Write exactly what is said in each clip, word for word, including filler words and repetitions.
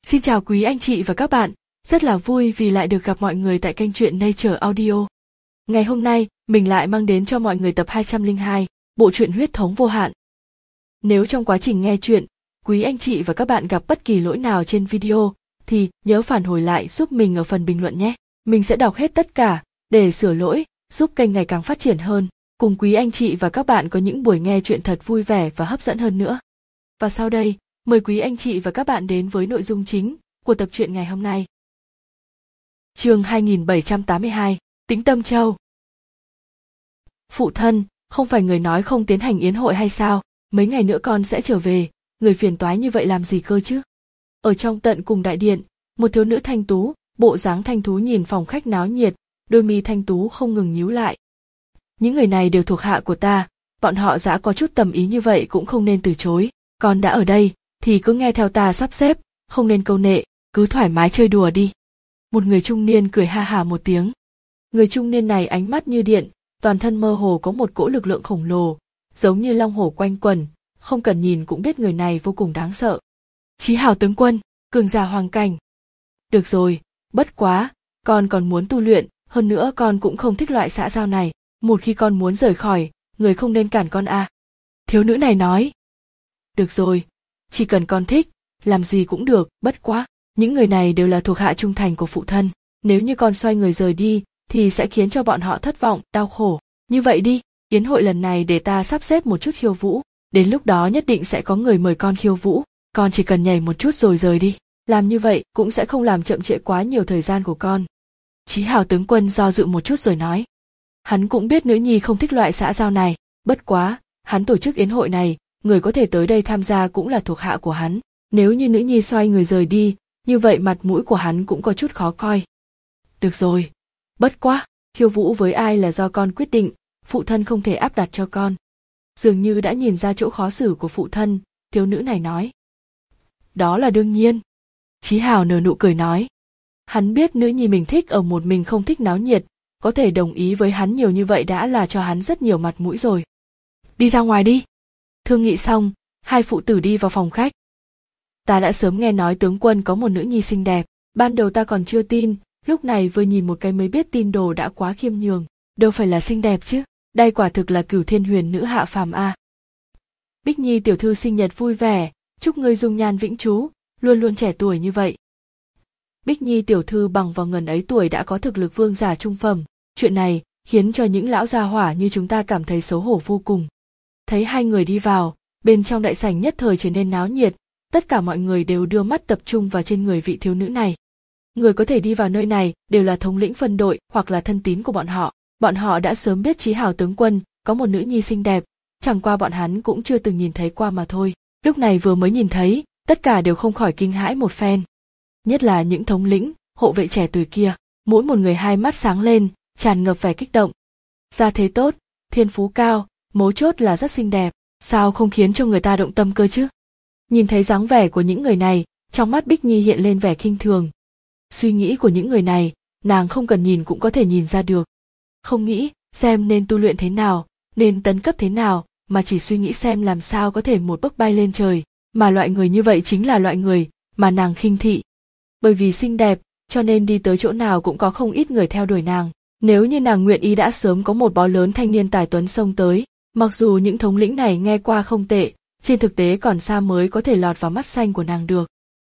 Xin chào quý anh chị và các bạn, rất là vui vì lại được gặp mọi người tại kênh truyện Nature Audio. Ngày hôm nay, mình lại mang đến cho mọi người tập hai trăm lẻ hai, bộ truyện Huyết thống vô hạn. Nếu trong quá trình nghe truyện, quý anh chị và các bạn gặp bất kỳ lỗi nào trên video, thì nhớ phản hồi lại giúp mình ở phần bình luận nhé. Mình sẽ đọc hết tất cả, để sửa lỗi, giúp kênh ngày càng phát triển hơn, cùng quý anh chị và các bạn có những buổi nghe truyện thật vui vẻ và hấp dẫn hơn nữa. Và sau đây, mời quý anh chị và các bạn đến với nội dung chính của tập truyện ngày hôm nay. Chương hai nghìn bảy trăm tám mươi hai, Tĩnh Tâm Châu. Phụ thân, không phải người nói không tiến hành yến hội hay sao? Mấy ngày nữa con sẽ trở về, người phiền toái như vậy làm gì cơ chứ? Ở trong tận cùng đại điện, một thiếu nữ thanh tú, bộ dáng thanh thú nhìn phòng khách náo nhiệt, đôi mi thanh tú không ngừng nhíu lại. Những người này đều thuộc hạ của ta, bọn họ đã có chút tầm ý như vậy cũng không nên từ chối. Con đã ở đây, thì cứ nghe theo ta sắp xếp, không nên câu nệ, cứ thoải mái chơi đùa đi. Một người trung niên cười ha hà một tiếng. Người trung niên này ánh mắt như điện, toàn thân mơ hồ có một cỗ lực lượng khổng lồ, giống như long hổ quanh quẩn, không cần nhìn cũng biết người này vô cùng đáng sợ. Chí Hào tướng quân, cường giả hoàng cảnh. Được rồi, bất quá, con còn muốn tu luyện, hơn nữa con cũng không thích loại xã giao này, một khi con muốn rời khỏi, người không nên cản con à. Thiếu nữ này nói. Được rồi, chỉ cần con thích, làm gì cũng được, bất quá, những người này đều là thuộc hạ trung thành của phụ thân, nếu như con xoay người rời đi, thì sẽ khiến cho bọn họ thất vọng, đau khổ. Như vậy đi, yến hội lần này để ta sắp xếp một chút khiêu vũ, đến lúc đó nhất định sẽ có người mời con khiêu vũ, con chỉ cần nhảy một chút rồi rời đi, làm như vậy cũng sẽ không làm chậm trễ quá nhiều thời gian của con. Chí Hào tướng quân do dự một chút rồi nói. Hắn cũng biết nữ nhi không thích loại xã giao này, bất quá, hắn tổ chức yến hội này, người có thể tới đây tham gia cũng là thuộc hạ của hắn, nếu như nữ nhi xoay người rời đi, như vậy mặt mũi của hắn cũng có chút khó coi. Được rồi, bất quá, khiêu vũ với ai là do con quyết định, phụ thân không thể áp đặt cho con. Dường như đã nhìn ra chỗ khó xử của phụ thân, thiếu nữ này nói. Đó là đương nhiên. Chí Hào nở nụ cười nói. Hắn biết nữ nhi mình thích ở một mình không thích náo nhiệt, có thể đồng ý với hắn nhiều như vậy đã là cho hắn rất nhiều mặt mũi rồi. Đi ra ngoài đi. Thương nghị xong, hai phụ tử đi vào phòng khách. Ta đã sớm nghe nói tướng quân có một nữ nhi xinh đẹp, ban đầu ta còn chưa tin, lúc này vừa nhìn một cái mới biết tin đồ đã quá khiêm nhường, đâu phải là xinh đẹp chứ, đây quả thực là cửu thiên huyền nữ hạ phàm a. À. Bích Nhi tiểu thư sinh nhật vui vẻ, chúc ngươi dung nhan vĩnh trú, luôn luôn trẻ tuổi như vậy. Bích Nhi tiểu thư bằng vào ngần ấy tuổi đã có thực lực vương giả trung phẩm, chuyện này khiến cho những lão gia hỏa như chúng ta cảm thấy xấu hổ vô cùng. Thấy hai người đi vào, bên trong đại sảnh nhất thời trở nên náo nhiệt, tất cả mọi người đều đưa mắt tập trung vào trên người vị thiếu nữ này. Người có thể đi vào nơi này đều là thống lĩnh phân đội hoặc là thân tín của bọn họ. Bọn họ đã sớm biết Chí Hào tướng quân có một nữ nhi xinh đẹp, chẳng qua bọn hắn cũng chưa từng nhìn thấy qua mà thôi. Lúc này vừa mới nhìn thấy, tất cả đều không khỏi kinh hãi một phen. Nhất là những thống lĩnh, hộ vệ trẻ tuổi kia, mỗi một người hai mắt sáng lên, tràn ngập vẻ kích động. Gia thế tốt, thiên phú cao, mấu chốt là rất xinh đẹp, sao không khiến cho người ta động tâm cơ chứ? Nhìn thấy dáng vẻ của những người này, trong mắt Bích Nhi hiện lên vẻ khinh thường. Suy nghĩ của những người này, nàng không cần nhìn cũng có thể nhìn ra được. Không nghĩ xem nên tu luyện thế nào, nên tấn cấp thế nào, mà chỉ suy nghĩ xem làm sao có thể một bước bay lên trời, mà loại người như vậy chính là loại người mà nàng khinh thị. Bởi vì xinh đẹp, cho nên đi tới chỗ nào cũng có không ít người theo đuổi nàng. Nếu như nàng nguyện ý đã sớm có một bó lớn thanh niên tài tuấn xông tới, mặc dù những thống lĩnh này nghe qua không tệ, trên thực tế còn xa mới có thể lọt vào mắt xanh của nàng được.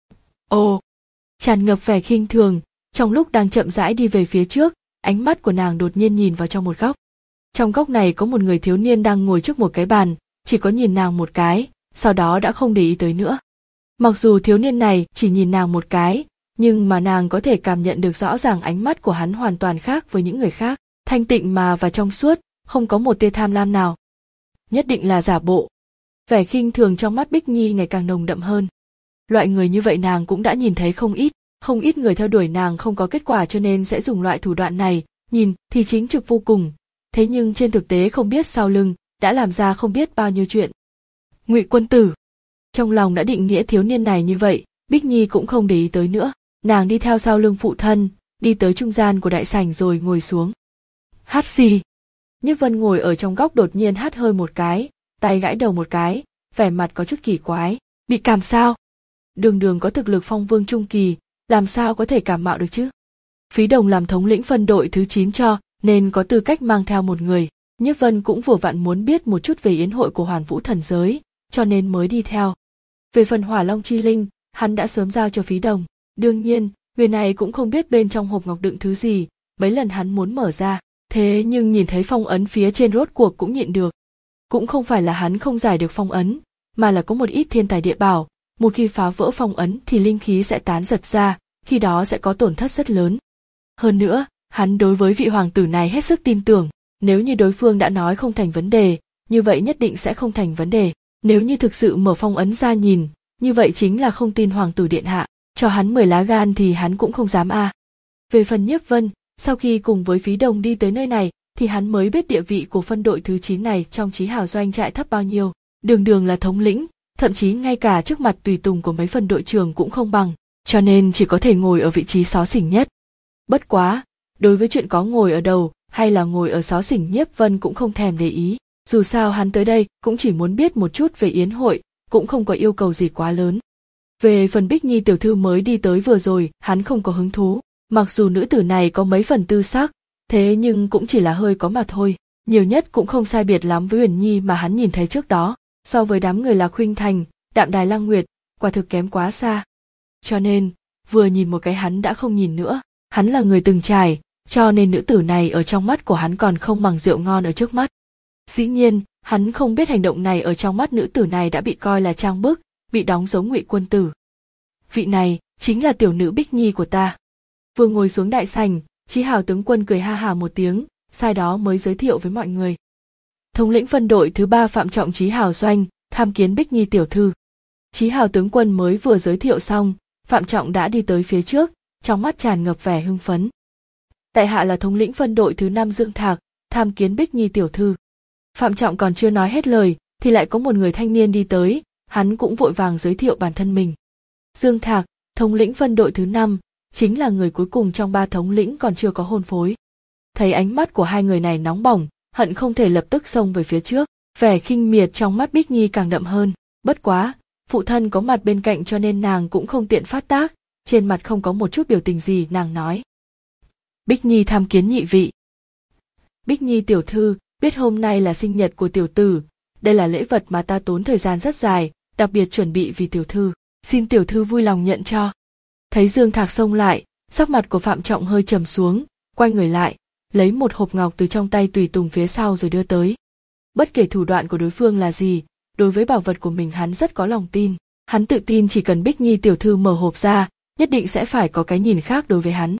Ồ, tràn ngập vẻ khinh thường, trong lúc đang chậm rãi đi về phía trước, ánh mắt của nàng đột nhiên nhìn vào trong một góc. Trong góc này có một người thiếu niên đang ngồi trước một cái bàn, chỉ có nhìn nàng một cái, sau đó đã không để ý tới nữa. Mặc dù thiếu niên này chỉ nhìn nàng một cái, nhưng mà nàng có thể cảm nhận được rõ ràng ánh mắt của hắn hoàn toàn khác với những người khác, thanh tịnh mà và trong suốt, không có một tia tham lam nào. Nhất định là giả bộ. Vẻ khinh thường trong mắt Bích Nhi ngày càng nồng đậm hơn. Loại người như vậy nàng cũng đã nhìn thấy không ít, không ít người theo đuổi nàng không có kết quả cho nên sẽ dùng loại thủ đoạn này, nhìn thì chính trực vô cùng, thế nhưng trên thực tế không biết sau lưng, đã làm ra không biết bao nhiêu chuyện. Ngụy quân tử. Trong lòng đã định nghĩa thiếu niên này như vậy, Bích Nhi cũng không để ý tới nữa, nàng đi theo sau lưng phụ thân, đi tới trung gian của đại sảnh rồi ngồi xuống. Hát xì. Nhiếp Vân ngồi ở trong góc đột nhiên hát hơi một cái, tay gãi đầu một cái, vẻ mặt có chút kỳ quái, bị cảm sao? đường đường có thực lực phong vương trung kỳ, làm sao có thể cảm mạo được chứ? Phí Đồng làm thống lĩnh phân đội thứ chín cho, nên có tư cách mang theo một người. Nhiếp Vân cũng vừa vặn muốn biết một chút về yến hội của Hoàn Vũ thần giới, cho nên mới đi theo. Về phần Hỏa Long chi linh, hắn đã sớm giao cho Phí Đồng. Đương nhiên, người này cũng không biết bên trong hộp ngọc đựng thứ gì, mấy lần hắn muốn mở ra, thế nhưng nhìn thấy phong ấn phía trên rốt cuộc cũng nhịn được. Cũng không phải là hắn không giải được phong ấn, mà là có một ít thiên tài địa bảo, một khi phá vỡ phong ấn thì linh khí sẽ tán giật ra, khi đó sẽ có tổn thất rất lớn. Hơn nữa, hắn đối với vị hoàng tử này hết sức tin tưởng, nếu như đối phương đã nói không thành vấn đề, như vậy nhất định sẽ không thành vấn đề. Nếu như thực sự mở phong ấn ra nhìn, như vậy chính là không tin hoàng tử điện hạ, cho hắn mười lá gan thì hắn cũng không dám a. À. Về phần Nhiếp Vân, sau khi cùng với Phí Đồng đi tới nơi này, thì hắn mới biết địa vị của phân đội thứ chín này trong Chí Hào doanh trại thấp bao nhiêu, đường đường là thống lĩnh, thậm chí ngay cả trước mặt tùy tùng của mấy phân đội trưởng cũng không bằng, cho nên chỉ có thể ngồi ở vị trí xó xỉnh nhất. Bất quá, đối với chuyện có ngồi ở đầu hay là ngồi ở xó xỉnh Nhiếp Vân cũng không thèm để ý, dù sao hắn tới đây cũng chỉ muốn biết một chút về yến hội, cũng không có yêu cầu gì quá lớn. Về phần Bích Nhi tiểu thư mới đi tới vừa rồi, hắn không có hứng thú, mặc dù nữ tử này có mấy phần tư sắc, thế nhưng cũng chỉ là hơi có mà thôi, nhiều nhất cũng không sai biệt lắm với Uyển Nhi mà hắn nhìn thấy trước đó, so với đám người Lạc Khuynh Thành, Đạm Đài Lăng Nguyệt, quả thực kém quá xa. Cho nên, vừa nhìn một cái hắn đã không nhìn nữa, hắn là người từng trải, cho nên nữ tử này ở trong mắt của hắn còn không bằng rượu ngon ở trước mắt. Dĩ nhiên, hắn không biết hành động này ở trong mắt nữ tử này đã bị coi là trang bức, bị đóng giống ngụy quân tử. Vị này chính là tiểu nữ Bích Nhi của ta. Vừa ngồi xuống đại sảnh, Chí Hào tướng quân cười ha hà một tiếng, sau đó mới giới thiệu với mọi người. Thống lĩnh phân đội thứ ba Phạm Trọng Chí Hào doanh, tham kiến Bích Nhi tiểu thư. Chí Hào tướng quân mới vừa giới thiệu xong, Phạm Trọng đã đi tới phía trước, trong mắt tràn ngập vẻ hưng phấn. Tại hạ là thống lĩnh phân đội thứ năm Dương Thạc, tham kiến Bích Nhi tiểu thư. Phạm Trọng còn chưa nói hết lời, thì lại có một người thanh niên đi tới, hắn cũng vội vàng giới thiệu bản thân mình. Dương Thạc, thống lĩnh phân đội thứ năm, chính là người cuối cùng trong ba thống lĩnh còn chưa có hôn phối. Thấy ánh mắt của hai người này nóng bỏng, hận không thể lập tức xông về phía trước, vẻ khinh miệt trong mắt Bích Nhi càng đậm hơn. Bất quá, phụ thân có mặt bên cạnh cho nên nàng cũng không tiện phát tác, trên mặt không có một chút biểu tình gì, nàng nói. Bích Nhi tham kiến nhị vị. Bích Nhi tiểu thư, biết hôm nay là sinh nhật của tiểu tử, đây là lễ vật mà ta tốn thời gian rất dài, đặc biệt chuẩn bị vì tiểu thư, xin tiểu thư vui lòng nhận cho. Thấy Dương Thạc xông lại, sắc mặt của Phạm Trọng hơi trầm xuống, quay người lại, lấy một hộp ngọc từ trong tay tùy tùng phía sau rồi đưa tới. Bất kể thủ đoạn của đối phương là gì, đối với bảo vật của mình hắn rất có lòng tin, hắn tự tin chỉ cần Bích Nhi tiểu thư mở hộp ra, nhất định sẽ phải có cái nhìn khác đối với hắn.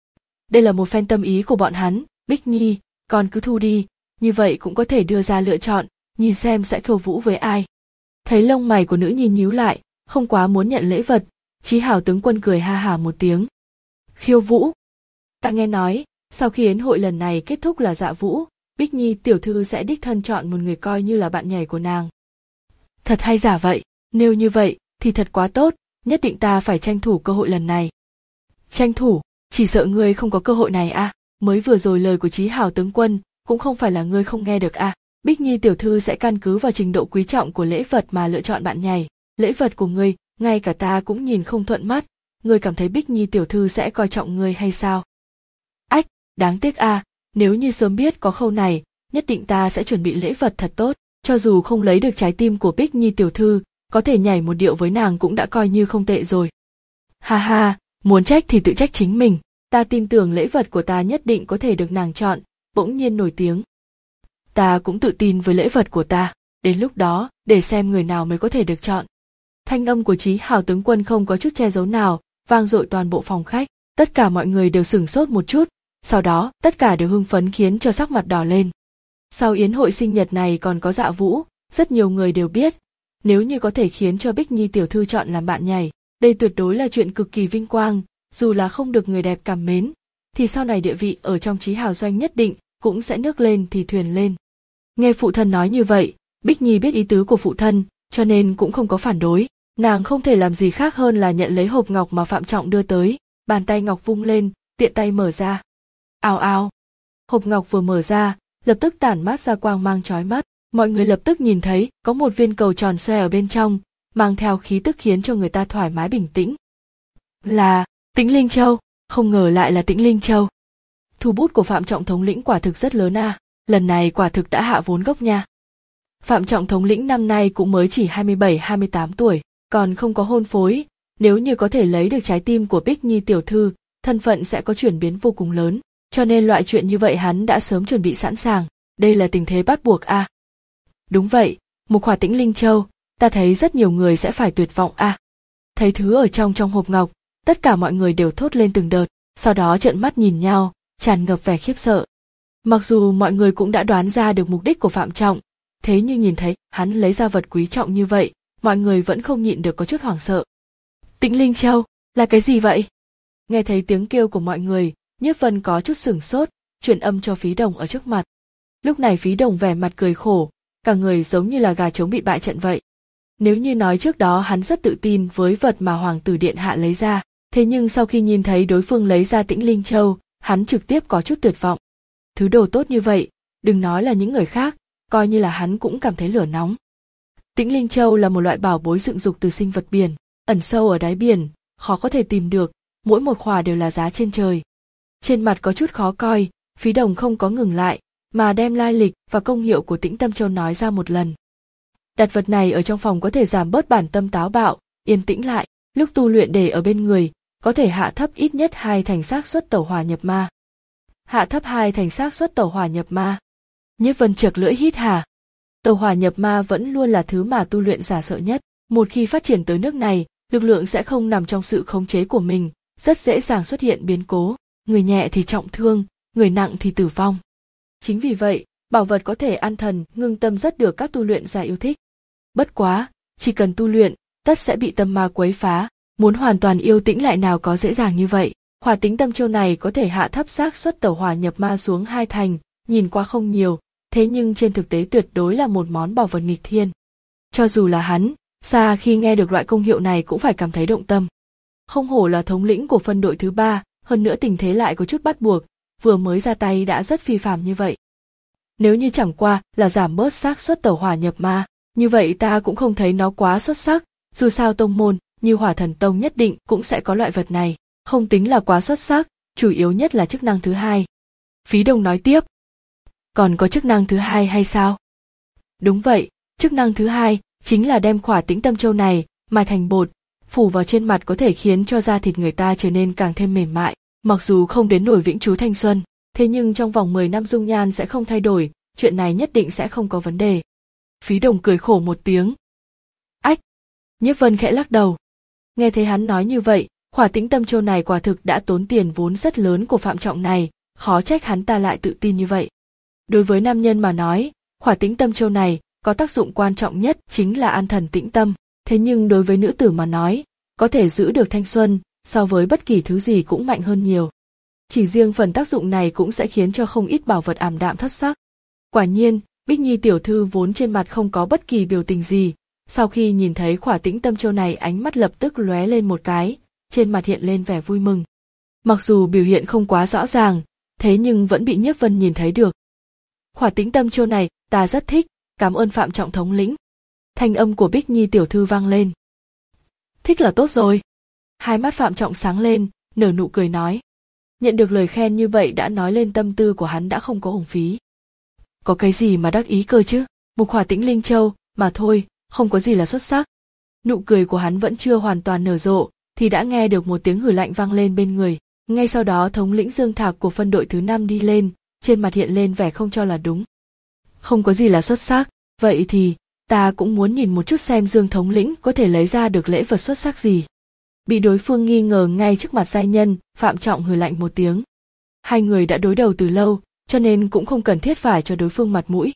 Đây là một phen tâm ý của bọn hắn, Bích Nhi, con cứ thu đi, như vậy cũng có thể đưa ra lựa chọn, nhìn xem sẽ khiêu vũ với ai. Thấy lông mày của nữ nhi nhíu lại, không quá muốn nhận lễ vật, Chí Hào tướng quân cười ha hà một tiếng. Khiêu vũ. Ta nghe nói, sau khi yến hội lần này kết thúc là dạ vũ, Bích Nhi tiểu thư sẽ đích thân chọn một người coi như là bạn nhảy của nàng. Thật hay giả vậy, nếu như vậy thì thật quá tốt, nhất định ta phải tranh thủ cơ hội lần này. Tranh thủ, chỉ sợ ngươi không có cơ hội này à, mới vừa rồi lời của Chí Hào tướng quân, cũng không phải là ngươi không nghe được à, Bích Nhi tiểu thư sẽ căn cứ vào trình độ quý trọng của lễ vật mà lựa chọn bạn nhảy, lễ vật của ngươi, ngay cả ta cũng nhìn không thuận mắt, ngươi cảm thấy Bích Nhi tiểu thư sẽ coi trọng ngươi hay sao? Ách, đáng tiếc à, nếu như sớm biết có khâu này, nhất định ta sẽ chuẩn bị lễ vật thật tốt, cho dù không lấy được trái tim của Bích Nhi tiểu thư, có thể nhảy một điệu với nàng cũng đã coi như không tệ rồi. Ha ha, muốn trách thì tự trách chính mình, ta tin tưởng lễ vật của ta nhất định có thể được nàng chọn, bỗng nhiên nổi tiếng. Ta cũng tự tin với lễ vật của ta, đến lúc đó, để xem người nào mới có thể được chọn. Thanh âm của Chí Hào tướng quân không có chút che giấu nào, vang dội toàn bộ phòng khách, tất cả mọi người đều sửng sốt một chút, sau đó tất cả đều hưng phấn khiến cho sắc mặt đỏ lên. Sau yến hội sinh nhật này còn có dạ vũ, rất nhiều người đều biết, nếu như có thể khiến cho Bích Nhi tiểu thư chọn làm bạn nhảy, đây tuyệt đối là chuyện cực kỳ vinh quang, dù là không được người đẹp cảm mến, thì sau này địa vị ở trong Chí Hào doanh nhất định cũng sẽ nước lên thì thuyền lên. Nghe phụ thân nói như vậy, Bích Nhi biết ý tứ của phụ thân, cho nên cũng không có phản đối, nàng không thể làm gì khác hơn là nhận lấy hộp ngọc mà Phạm Trọng đưa tới, bàn tay ngọc vung lên, tiện tay mở ra. Ào ào, hộp ngọc vừa mở ra, lập tức tản mát ra quang mang chói mắt, mọi người lập tức nhìn thấy có một viên cầu tròn xoe ở bên trong, mang theo khí tức khiến cho người ta thoải mái bình tĩnh. Là Tĩnh Linh Châu, không ngờ lại là Tĩnh Linh Châu. Thủ bút của Phạm Trọng thống lĩnh quả thực rất lớn à, lần này quả thực đã hạ vốn gốc nha. Phạm Trọng thống lĩnh năm nay cũng mới chỉ hai mươi bảy hai mươi tám tuổi, còn không có hôn phối, nếu như có thể lấy được trái tim của Bích Nhi tiểu thư, thân phận sẽ có chuyển biến vô cùng lớn, cho nên loại chuyện như vậy hắn đã sớm chuẩn bị sẵn sàng, đây là tình thế bắt buộc à. Đúng vậy, một khỏa Tĩnh Linh Châu, ta thấy rất nhiều người sẽ phải tuyệt vọng à. Thấy thứ ở trong trong hộp ngọc, tất cả mọi người đều thốt lên từng đợt, sau đó trợn mắt nhìn nhau, tràn ngập vẻ khiếp sợ. Mặc dù mọi người cũng đã đoán ra được mục đích của Phạm Trọng, thế nhưng nhìn thấy hắn lấy ra vật quý trọng như vậy, mọi người vẫn không nhịn được có chút hoảng sợ. Tĩnh Linh Châu, là cái gì vậy? Nghe thấy tiếng kêu của mọi người, Nhiếp Vân có chút sửng sốt, truyền âm cho Phí Đồng ở trước mặt. Lúc này Phí Đồng vẻ mặt cười khổ, cả người giống như là gà trống bị bại trận vậy. Nếu như nói trước đó hắn rất tự tin với vật mà Hoàng tử điện hạ lấy ra, thế nhưng sau khi nhìn thấy đối phương lấy ra Tĩnh Linh Châu, hắn trực tiếp có chút tuyệt vọng. Thứ đồ tốt như vậy, đừng nói là những người khác, coi như là hắn cũng cảm thấy lửa nóng. Tĩnh Linh Châu là một loại bảo bối dựng dục từ sinh vật biển, ẩn sâu ở đáy biển, khó có thể tìm được, mỗi một khỏa đều là giá trên trời. Trên mặt có chút khó coi, Phí Đồng không có ngừng lại, mà đem lai lịch và công hiệu của Tĩnh Tâm Châu nói ra một lần. Đặt vật này ở trong phòng có thể giảm bớt bản tâm táo bạo, yên tĩnh lại, lúc tu luyện để ở bên người, có thể hạ thấp ít nhất hai thành xác suất tẩu hỏa nhập ma. Hạ thấp hai thành xác suất tẩu hỏa nhập ma. Nhiếp Vân chợt lưỡi hít hà. Tẩu hỏa nhập ma vẫn luôn là thứ mà tu luyện giả sợ nhất, một khi phát triển tới nước này, lực lượng sẽ không nằm trong sự khống chế của mình, rất dễ dàng xuất hiện biến cố, người nhẹ thì trọng thương, người nặng thì tử vong. Chính vì vậy, bảo vật có thể an thần, ngưng tâm rất được các tu luyện giả yêu thích. Bất quá, chỉ cần tu luyện, tất sẽ bị tâm ma quấy phá, muốn hoàn toàn yêu tĩnh lại nào có dễ dàng như vậy. Hỏa Tĩnh Tâm Châu này có thể hạ thấp xác suất tẩu hỏa nhập ma xuống hai thành, nhìn qua không nhiều, thế nhưng trên thực tế tuyệt đối là một món bảo vật nghịch thiên. Cho dù là hắn, xa khi nghe được loại công hiệu này cũng phải cảm thấy động tâm. Không hổ là thống lĩnh của phân đội thứ ba, hơn nữa tình thế lại có chút bắt buộc, vừa mới ra tay đã rất phi phàm như vậy. Nếu như chẳng qua là giảm bớt xác suất tẩu hỏa nhập ma, như vậy ta cũng không thấy nó quá xuất sắc, dù sao tông môn như Hỏa Thần Tông nhất định cũng sẽ có loại vật này, không tính là quá xuất sắc, chủ yếu nhất là chức năng thứ hai. Phí Đồng nói tiếp. Còn có chức năng thứ hai hay sao? Đúng vậy, chức năng thứ hai chính là đem khỏa Tĩnh Tâm Châu này mài thành bột, phủ vào trên mặt có thể khiến cho da thịt người ta trở nên càng thêm mềm mại, mặc dù không đến nổi vĩnh trú thanh xuân, thế nhưng trong vòng mười năm dung nhan sẽ không thay đổi, chuyện này nhất định sẽ không có vấn đề. Phí Đồng cười khổ một tiếng. Ách! Nhiếp Vân khẽ lắc đầu. Nghe thấy hắn nói như vậy, khỏa Tĩnh Tâm Châu này quả thực đã tốn tiền vốn rất lớn của Phạm Trọng này, khó trách hắn ta lại tự tin như vậy. Đối với nam nhân mà nói, khỏa Tĩnh Tâm Châu này có tác dụng quan trọng nhất chính là an thần tĩnh tâm, thế nhưng đối với nữ tử mà nói, có thể giữ được thanh xuân, so với bất kỳ thứ gì cũng mạnh hơn nhiều. Chỉ riêng phần tác dụng này cũng sẽ khiến cho không ít bảo vật ảm đạm thất sắc. Quả nhiên, Bích Nhi tiểu thư vốn trên mặt không có bất kỳ biểu tình gì, sau khi nhìn thấy khỏa Tĩnh Tâm Châu này ánh mắt lập tức lóe lên một cái, trên mặt hiện lên vẻ vui mừng. Mặc dù biểu hiện không quá rõ ràng, thế nhưng vẫn bị Nhiếp Vân nhìn thấy được. Khỏa Tĩnh Tâm Châu này, ta rất thích, cảm ơn Phạm Trọng thống lĩnh. Thanh âm của Bích Nhi tiểu thư vang lên. Thích là tốt rồi. Hai mắt Phạm Trọng sáng lên, nở nụ cười nói. Nhận được lời khen như vậy đã nói lên tâm tư của hắn đã không có uổng phí. Có cái gì mà đắc ý cơ chứ, một khỏa Tĩnh Linh Châu, mà thôi, không có gì là xuất sắc. Nụ cười của hắn vẫn chưa hoàn toàn nở rộ, thì đã nghe được một tiếng hử lạnh vang lên bên người. Ngay sau đó thống lĩnh Dương Thạc của phân đội thứ năm đi lên, trên mặt hiện lên vẻ không cho là đúng. Không có gì là xuất sắc, vậy thì, ta cũng muốn nhìn một chút xem Dương thống lĩnh có thể lấy ra được lễ vật xuất sắc gì. Bị đối phương nghi ngờ ngay trước mặt giai nhân, Phạm Trọng hừ lạnh một tiếng. Hai người đã đối đầu từ lâu, cho nên cũng không cần thiết phải cho đối phương mặt mũi.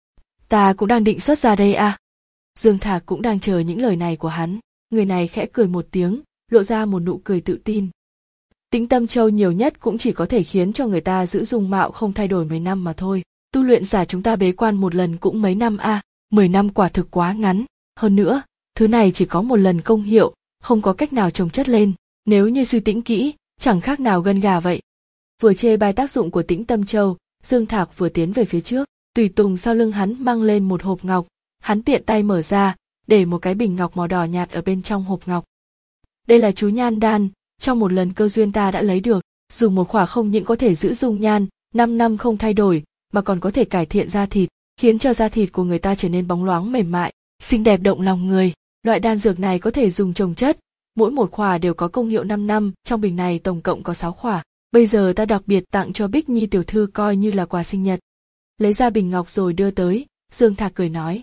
Ta cũng đang định xuất ra đây à. Dương Thạc cũng đang chờ những lời này của hắn, người này khẽ cười một tiếng, lộ ra một nụ cười tự tin. Tĩnh Tâm Châu nhiều nhất cũng chỉ có thể khiến cho người ta giữ dung mạo không thay đổi mấy năm mà thôi. Tu luyện giả chúng ta bế quan một lần cũng mấy năm a, à, mười năm quả thực quá ngắn. Hơn nữa, thứ này chỉ có một lần công hiệu, không có cách nào chồng chất lên. Nếu như suy tĩnh kỹ, chẳng khác nào gân gà vậy. Vừa chê bai tác dụng của Tĩnh Tâm Châu, Dương Thạc vừa tiến về phía trước, tùy tùng sau lưng hắn mang lên một hộp ngọc, hắn tiện tay mở ra, để một cái bình ngọc màu đỏ nhạt ở bên trong hộp ngọc. Đây là chú nhan đan, trong một lần cơ duyên ta đã lấy được, dùng một khỏa không những có thể giữ dung nhan, năm năm không thay đổi, mà còn có thể cải thiện da thịt, khiến cho da thịt của người ta trở nên bóng loáng mềm mại, xinh đẹp động lòng người. Loại đan dược này có thể dùng chồng chất, mỗi một khỏa đều có công hiệu năm năm, trong bình này tổng cộng có sáu khỏa. Bây giờ ta đặc biệt tặng cho Bích Nhi tiểu thư coi như là quà sinh nhật. Lấy ra bình ngọc rồi đưa tới, Dương Thạc cười nói.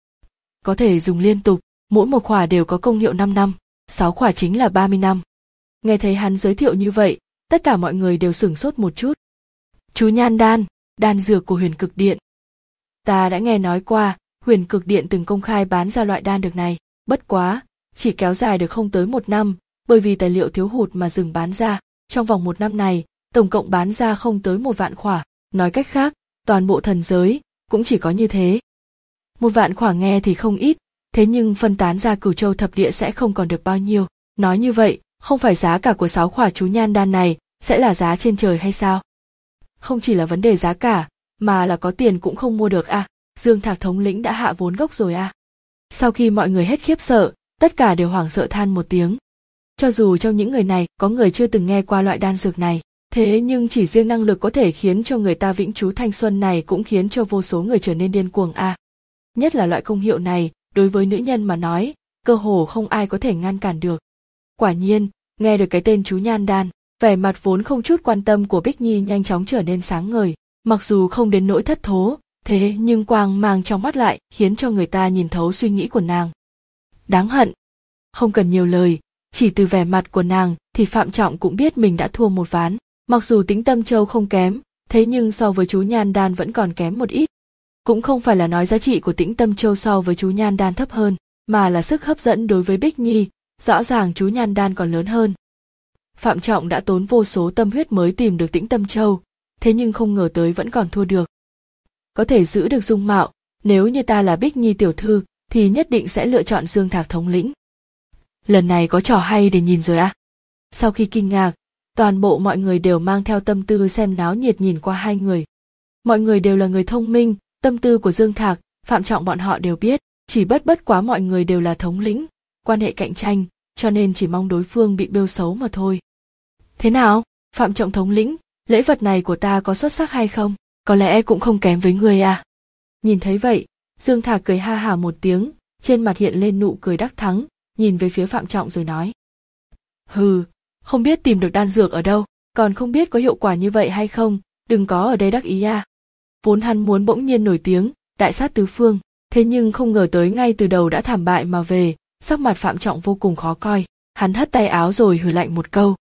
Có thể dùng liên tục, mỗi một khỏa đều có công hiệu năm năm, sáu khỏa chính là ba mươi năm. Nghe thấy hắn giới thiệu như vậy, tất cả mọi người đều sửng sốt một chút. Chú nhan đan, đan dược của Huyền Cực Điện. Ta đã nghe nói qua, Huyền Cực Điện từng công khai bán ra loại đan dược này, bất quá, chỉ kéo dài được không tới một năm, bởi vì tài liệu thiếu hụt mà dừng bán ra. Trong vòng một năm này, tổng cộng bán ra không tới một vạn khỏa, nói cách khác, toàn bộ thần giới, cũng chỉ có như thế. Một vạn khỏa nghe thì không ít, thế nhưng phân tán ra cửu châu thập địa sẽ không còn được bao nhiêu. Nói như vậy, không phải giá cả của sáu khỏa chú nhan đan này sẽ là giá trên trời hay sao? Không chỉ là vấn đề giá cả, mà là có tiền cũng không mua được à, Dương Thạc thống lĩnh đã hạ vốn gốc rồi à. Sau khi mọi người hết khiếp sợ, tất cả đều hoảng sợ than một tiếng. Cho dù trong những người này có người chưa từng nghe qua loại đan dược này, thế nhưng chỉ riêng năng lực có thể khiến cho người ta vĩnh trú thanh xuân này cũng khiến cho vô số người trở nên điên cuồng à. Nhất là loại công hiệu này, đối với nữ nhân mà nói, cơ hồ không ai có thể ngăn cản được. Quả nhiên, nghe được cái tên chú nhan đan, vẻ mặt vốn không chút quan tâm của Bích Nhi nhanh chóng trở nên sáng ngời, mặc dù không đến nỗi thất thố, thế nhưng quang mang trong mắt lại khiến cho người ta nhìn thấu suy nghĩ của nàng. Đáng hận. Không cần nhiều lời, chỉ từ vẻ mặt của nàng thì Phạm Trọng cũng biết mình đã thua một ván, mặc dù Tĩnh Tâm Châu không kém, thế nhưng so với chú nhan đan vẫn còn kém một ít. Cũng không phải là nói giá trị của Tĩnh Tâm Châu so với chú nhan đan thấp hơn, mà là sức hấp dẫn đối với Bích Nhi, rõ ràng chú nhan đan còn lớn hơn. Phạm Trọng đã tốn vô số tâm huyết mới tìm được Tĩnh Tâm Châu, thế nhưng không ngờ tới vẫn còn thua được. Có thể giữ được dung mạo, nếu như ta là Bích Nhi tiểu thư, thì nhất định sẽ lựa chọn Dương Thạc thống lĩnh. Lần này có trò hay để nhìn rồi à? Sau khi kinh ngạc, toàn bộ mọi người đều mang theo tâm tư xem náo nhiệt nhìn qua hai người. Mọi người đều là người thông minh, tâm tư của Dương Thạc, Phạm Trọng bọn họ đều biết, chỉ bất bất quá mọi người đều là thống lĩnh, quan hệ cạnh tranh, cho nên chỉ mong đối phương bị bêu xấu mà thôi. Thế nào, Phạm Trọng thống lĩnh, lễ vật này của ta có xuất sắc hay không? Có lẽ cũng không kém với người à? Nhìn thấy vậy, Dương Thạc cười ha hả một tiếng, trên mặt hiện lên nụ cười đắc thắng, nhìn về phía Phạm Trọng rồi nói. Hừ, không biết tìm được đan dược ở đâu, còn không biết có hiệu quả như vậy hay không, đừng có ở đây đắc ý à. Vốn hắn muốn bỗng nhiên nổi tiếng, đại sát tứ phương, thế nhưng không ngờ tới ngay từ đầu đã thảm bại mà về, sắc mặt Phạm Trọng vô cùng khó coi, hắn hất tay áo rồi hừ lạnh một câu.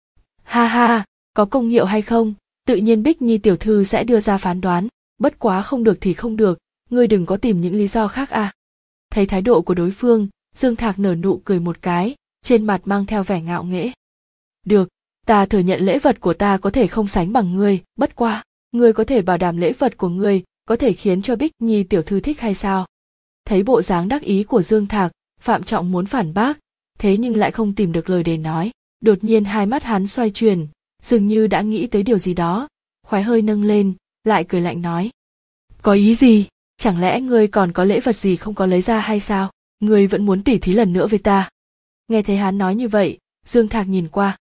Ha ha, có công hiệu hay không, tự nhiên Bích Nhi tiểu thư sẽ đưa ra phán đoán, bất quá không được thì không được, ngươi đừng có tìm những lý do khác à. Thấy thái độ của đối phương, Dương Thạc nở nụ cười một cái, trên mặt mang theo vẻ ngạo nghễ. Được, ta thừa nhận lễ vật của ta có thể không sánh bằng ngươi, bất quá, ngươi có thể bảo đảm lễ vật của ngươi có thể khiến cho Bích Nhi tiểu thư thích hay sao? Thấy bộ dáng đắc ý của Dương Thạc, Phạm Trọng muốn phản bác, thế nhưng lại không tìm được lời để nói, đột nhiên hai mắt hắn xoay chuyển, dường như đã nghĩ tới điều gì đó, khóe hơi nâng lên, lại cười lạnh nói. Có ý gì? Chẳng lẽ ngươi còn có lễ vật gì không có lấy ra hay sao? Ngươi vẫn muốn tỉ thí lần nữa với ta? Nghe thấy hắn nói như vậy, Dương Thạc nhìn qua.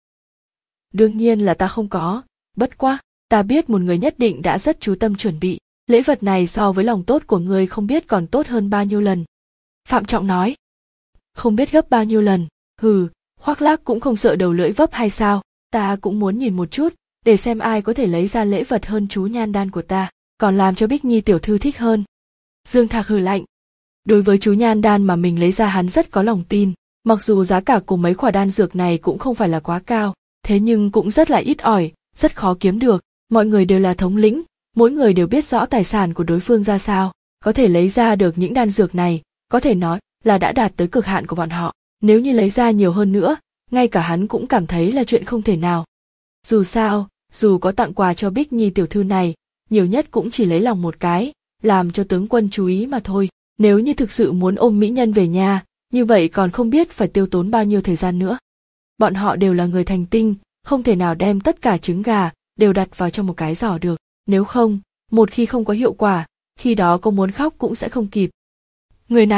Đương nhiên là ta không có, bất quá, ta biết một người nhất định đã rất chú tâm chuẩn bị, lễ vật này so với lòng tốt của ngươi không biết còn tốt hơn bao nhiêu lần. Phạm Trọng nói. Không biết gấp bao nhiêu lần, hừ, khoác lác cũng không sợ đầu lưỡi vấp hay sao, ta cũng muốn nhìn một chút, để xem ai có thể lấy ra lễ vật hơn chú nhan đan của ta, còn làm cho Bích Nhi tiểu thư thích hơn. Dương Thạc hừ lạnh. Đối với chú nhan đan mà mình lấy ra hắn rất có lòng tin, mặc dù giá cả của mấy quả đan dược này cũng không phải là quá cao, thế nhưng cũng rất là ít ỏi, rất khó kiếm được, mọi người đều là thống lĩnh, mỗi người đều biết rõ tài sản của đối phương ra sao, có thể lấy ra được những đan dược này, có thể nói là đã đạt tới cực hạn của bọn họ, nếu như lấy ra nhiều hơn nữa, ngay cả hắn cũng cảm thấy là chuyện không thể nào. Dù sao, dù có tặng quà cho Bích Nhi tiểu thư này, nhiều nhất cũng chỉ lấy lòng một cái, làm cho tướng quân chú ý mà thôi, nếu như thực sự muốn ôm mỹ nhân về nhà, như vậy còn không biết phải tiêu tốn bao nhiêu thời gian nữa. Bọn họ đều là người thành tinh, không thể nào đem tất cả trứng gà đều đặt vào trong một cái giỏ được, nếu không, một khi không có hiệu quả, khi đó có muốn khóc cũng sẽ không kịp. Người này,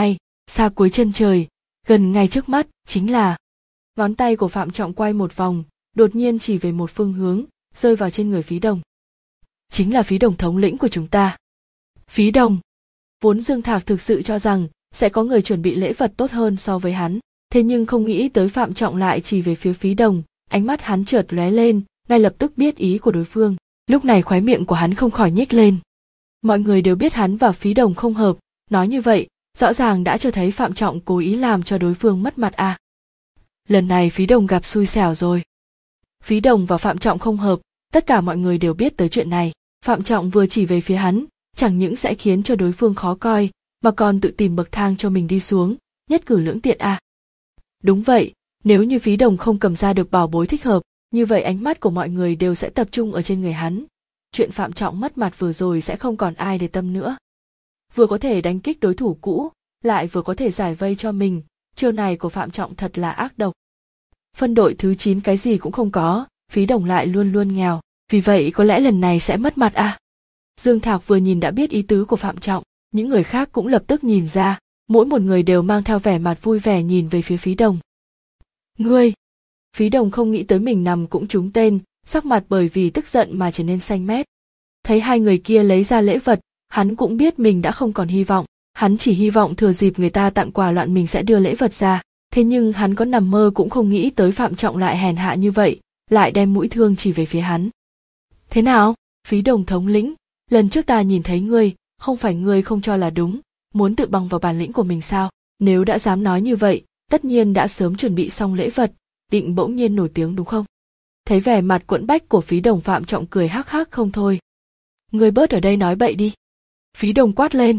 Xa cuối chân trời, gần ngay trước mắt, chính là... Ngón tay của Phạm Trọng quay một vòng, đột nhiên chỉ về một phương hướng, rơi vào trên người Phí Đồng. Chính là Phí Đồng thống lĩnh của chúng ta. Phí Đồng. Vốn Dương Thạc thực sự cho rằng sẽ có người chuẩn bị lễ vật tốt hơn so với hắn, thế nhưng không nghĩ tới Phạm Trọng lại chỉ về phía Phí Đồng, ánh mắt hắn chợt lóe lên, ngay lập tức biết ý của đối phương. Lúc này khóe miệng của hắn không khỏi nhếch lên. Mọi người đều biết hắn và Phí Đồng không hợp, nói như vậy, rõ ràng đã cho thấy Phạm Trọng cố ý làm cho đối phương mất mặt à. Lần này Phí Đồng gặp xui xẻo rồi. Phí Đồng và Phạm Trọng không hợp, tất cả mọi người đều biết tới chuyện này. Phạm Trọng vừa chỉ về phía hắn, chẳng những sẽ khiến cho đối phương khó coi, mà còn tự tìm bậc thang cho mình đi xuống, nhất cử lưỡng tiện à. Đúng vậy, nếu như Phí Đồng không cầm ra được bảo bối thích hợp, như vậy ánh mắt của mọi người đều sẽ tập trung ở trên người hắn. Chuyện Phạm Trọng mất mặt vừa rồi sẽ không còn ai để tâm nữa. Vừa có thể đánh kích đối thủ cũ, lại vừa có thể giải vây cho mình, chiêu này của Phạm Trọng thật là ác độc. Phân đội thứ chín cái gì cũng không có, Phí Đồng lại luôn luôn nghèo, vì vậy có lẽ lần này sẽ mất mặt à. Dương Thạc vừa nhìn đã biết ý tứ của Phạm Trọng, những người khác cũng lập tức nhìn ra, mỗi một người đều mang theo vẻ mặt vui vẻ nhìn về phía Phí Đồng. Ngươi! Phí Đồng không nghĩ tới mình nằm cũng trúng tên, sắc mặt bởi vì tức giận mà trở nên xanh mét. Thấy hai người kia lấy ra lễ vật, hắn cũng biết mình đã không còn hy vọng, hắn chỉ hy vọng thừa dịp người ta tặng quà loạn mình sẽ đưa lễ vật ra, thế nhưng hắn có nằm mơ cũng không nghĩ tới Phạm Trọng lại hèn hạ như vậy, lại đem mũi thương chỉ về phía hắn. Thế nào, Phí Đồng thống lĩnh, lần trước ta nhìn thấy ngươi, không phải ngươi không cho là đúng, muốn tự bằng vào bản lĩnh của mình sao? Nếu đã dám nói như vậy, tất nhiên đã sớm chuẩn bị xong lễ vật, định bỗng nhiên nổi tiếng đúng không? Thấy vẻ mặt quẫn bách của Phí Đồng, Phạm Trọng cười hắc hắc không thôi. Ngươi bớt ở đây nói bậy đi. Phí Đồng quát lên.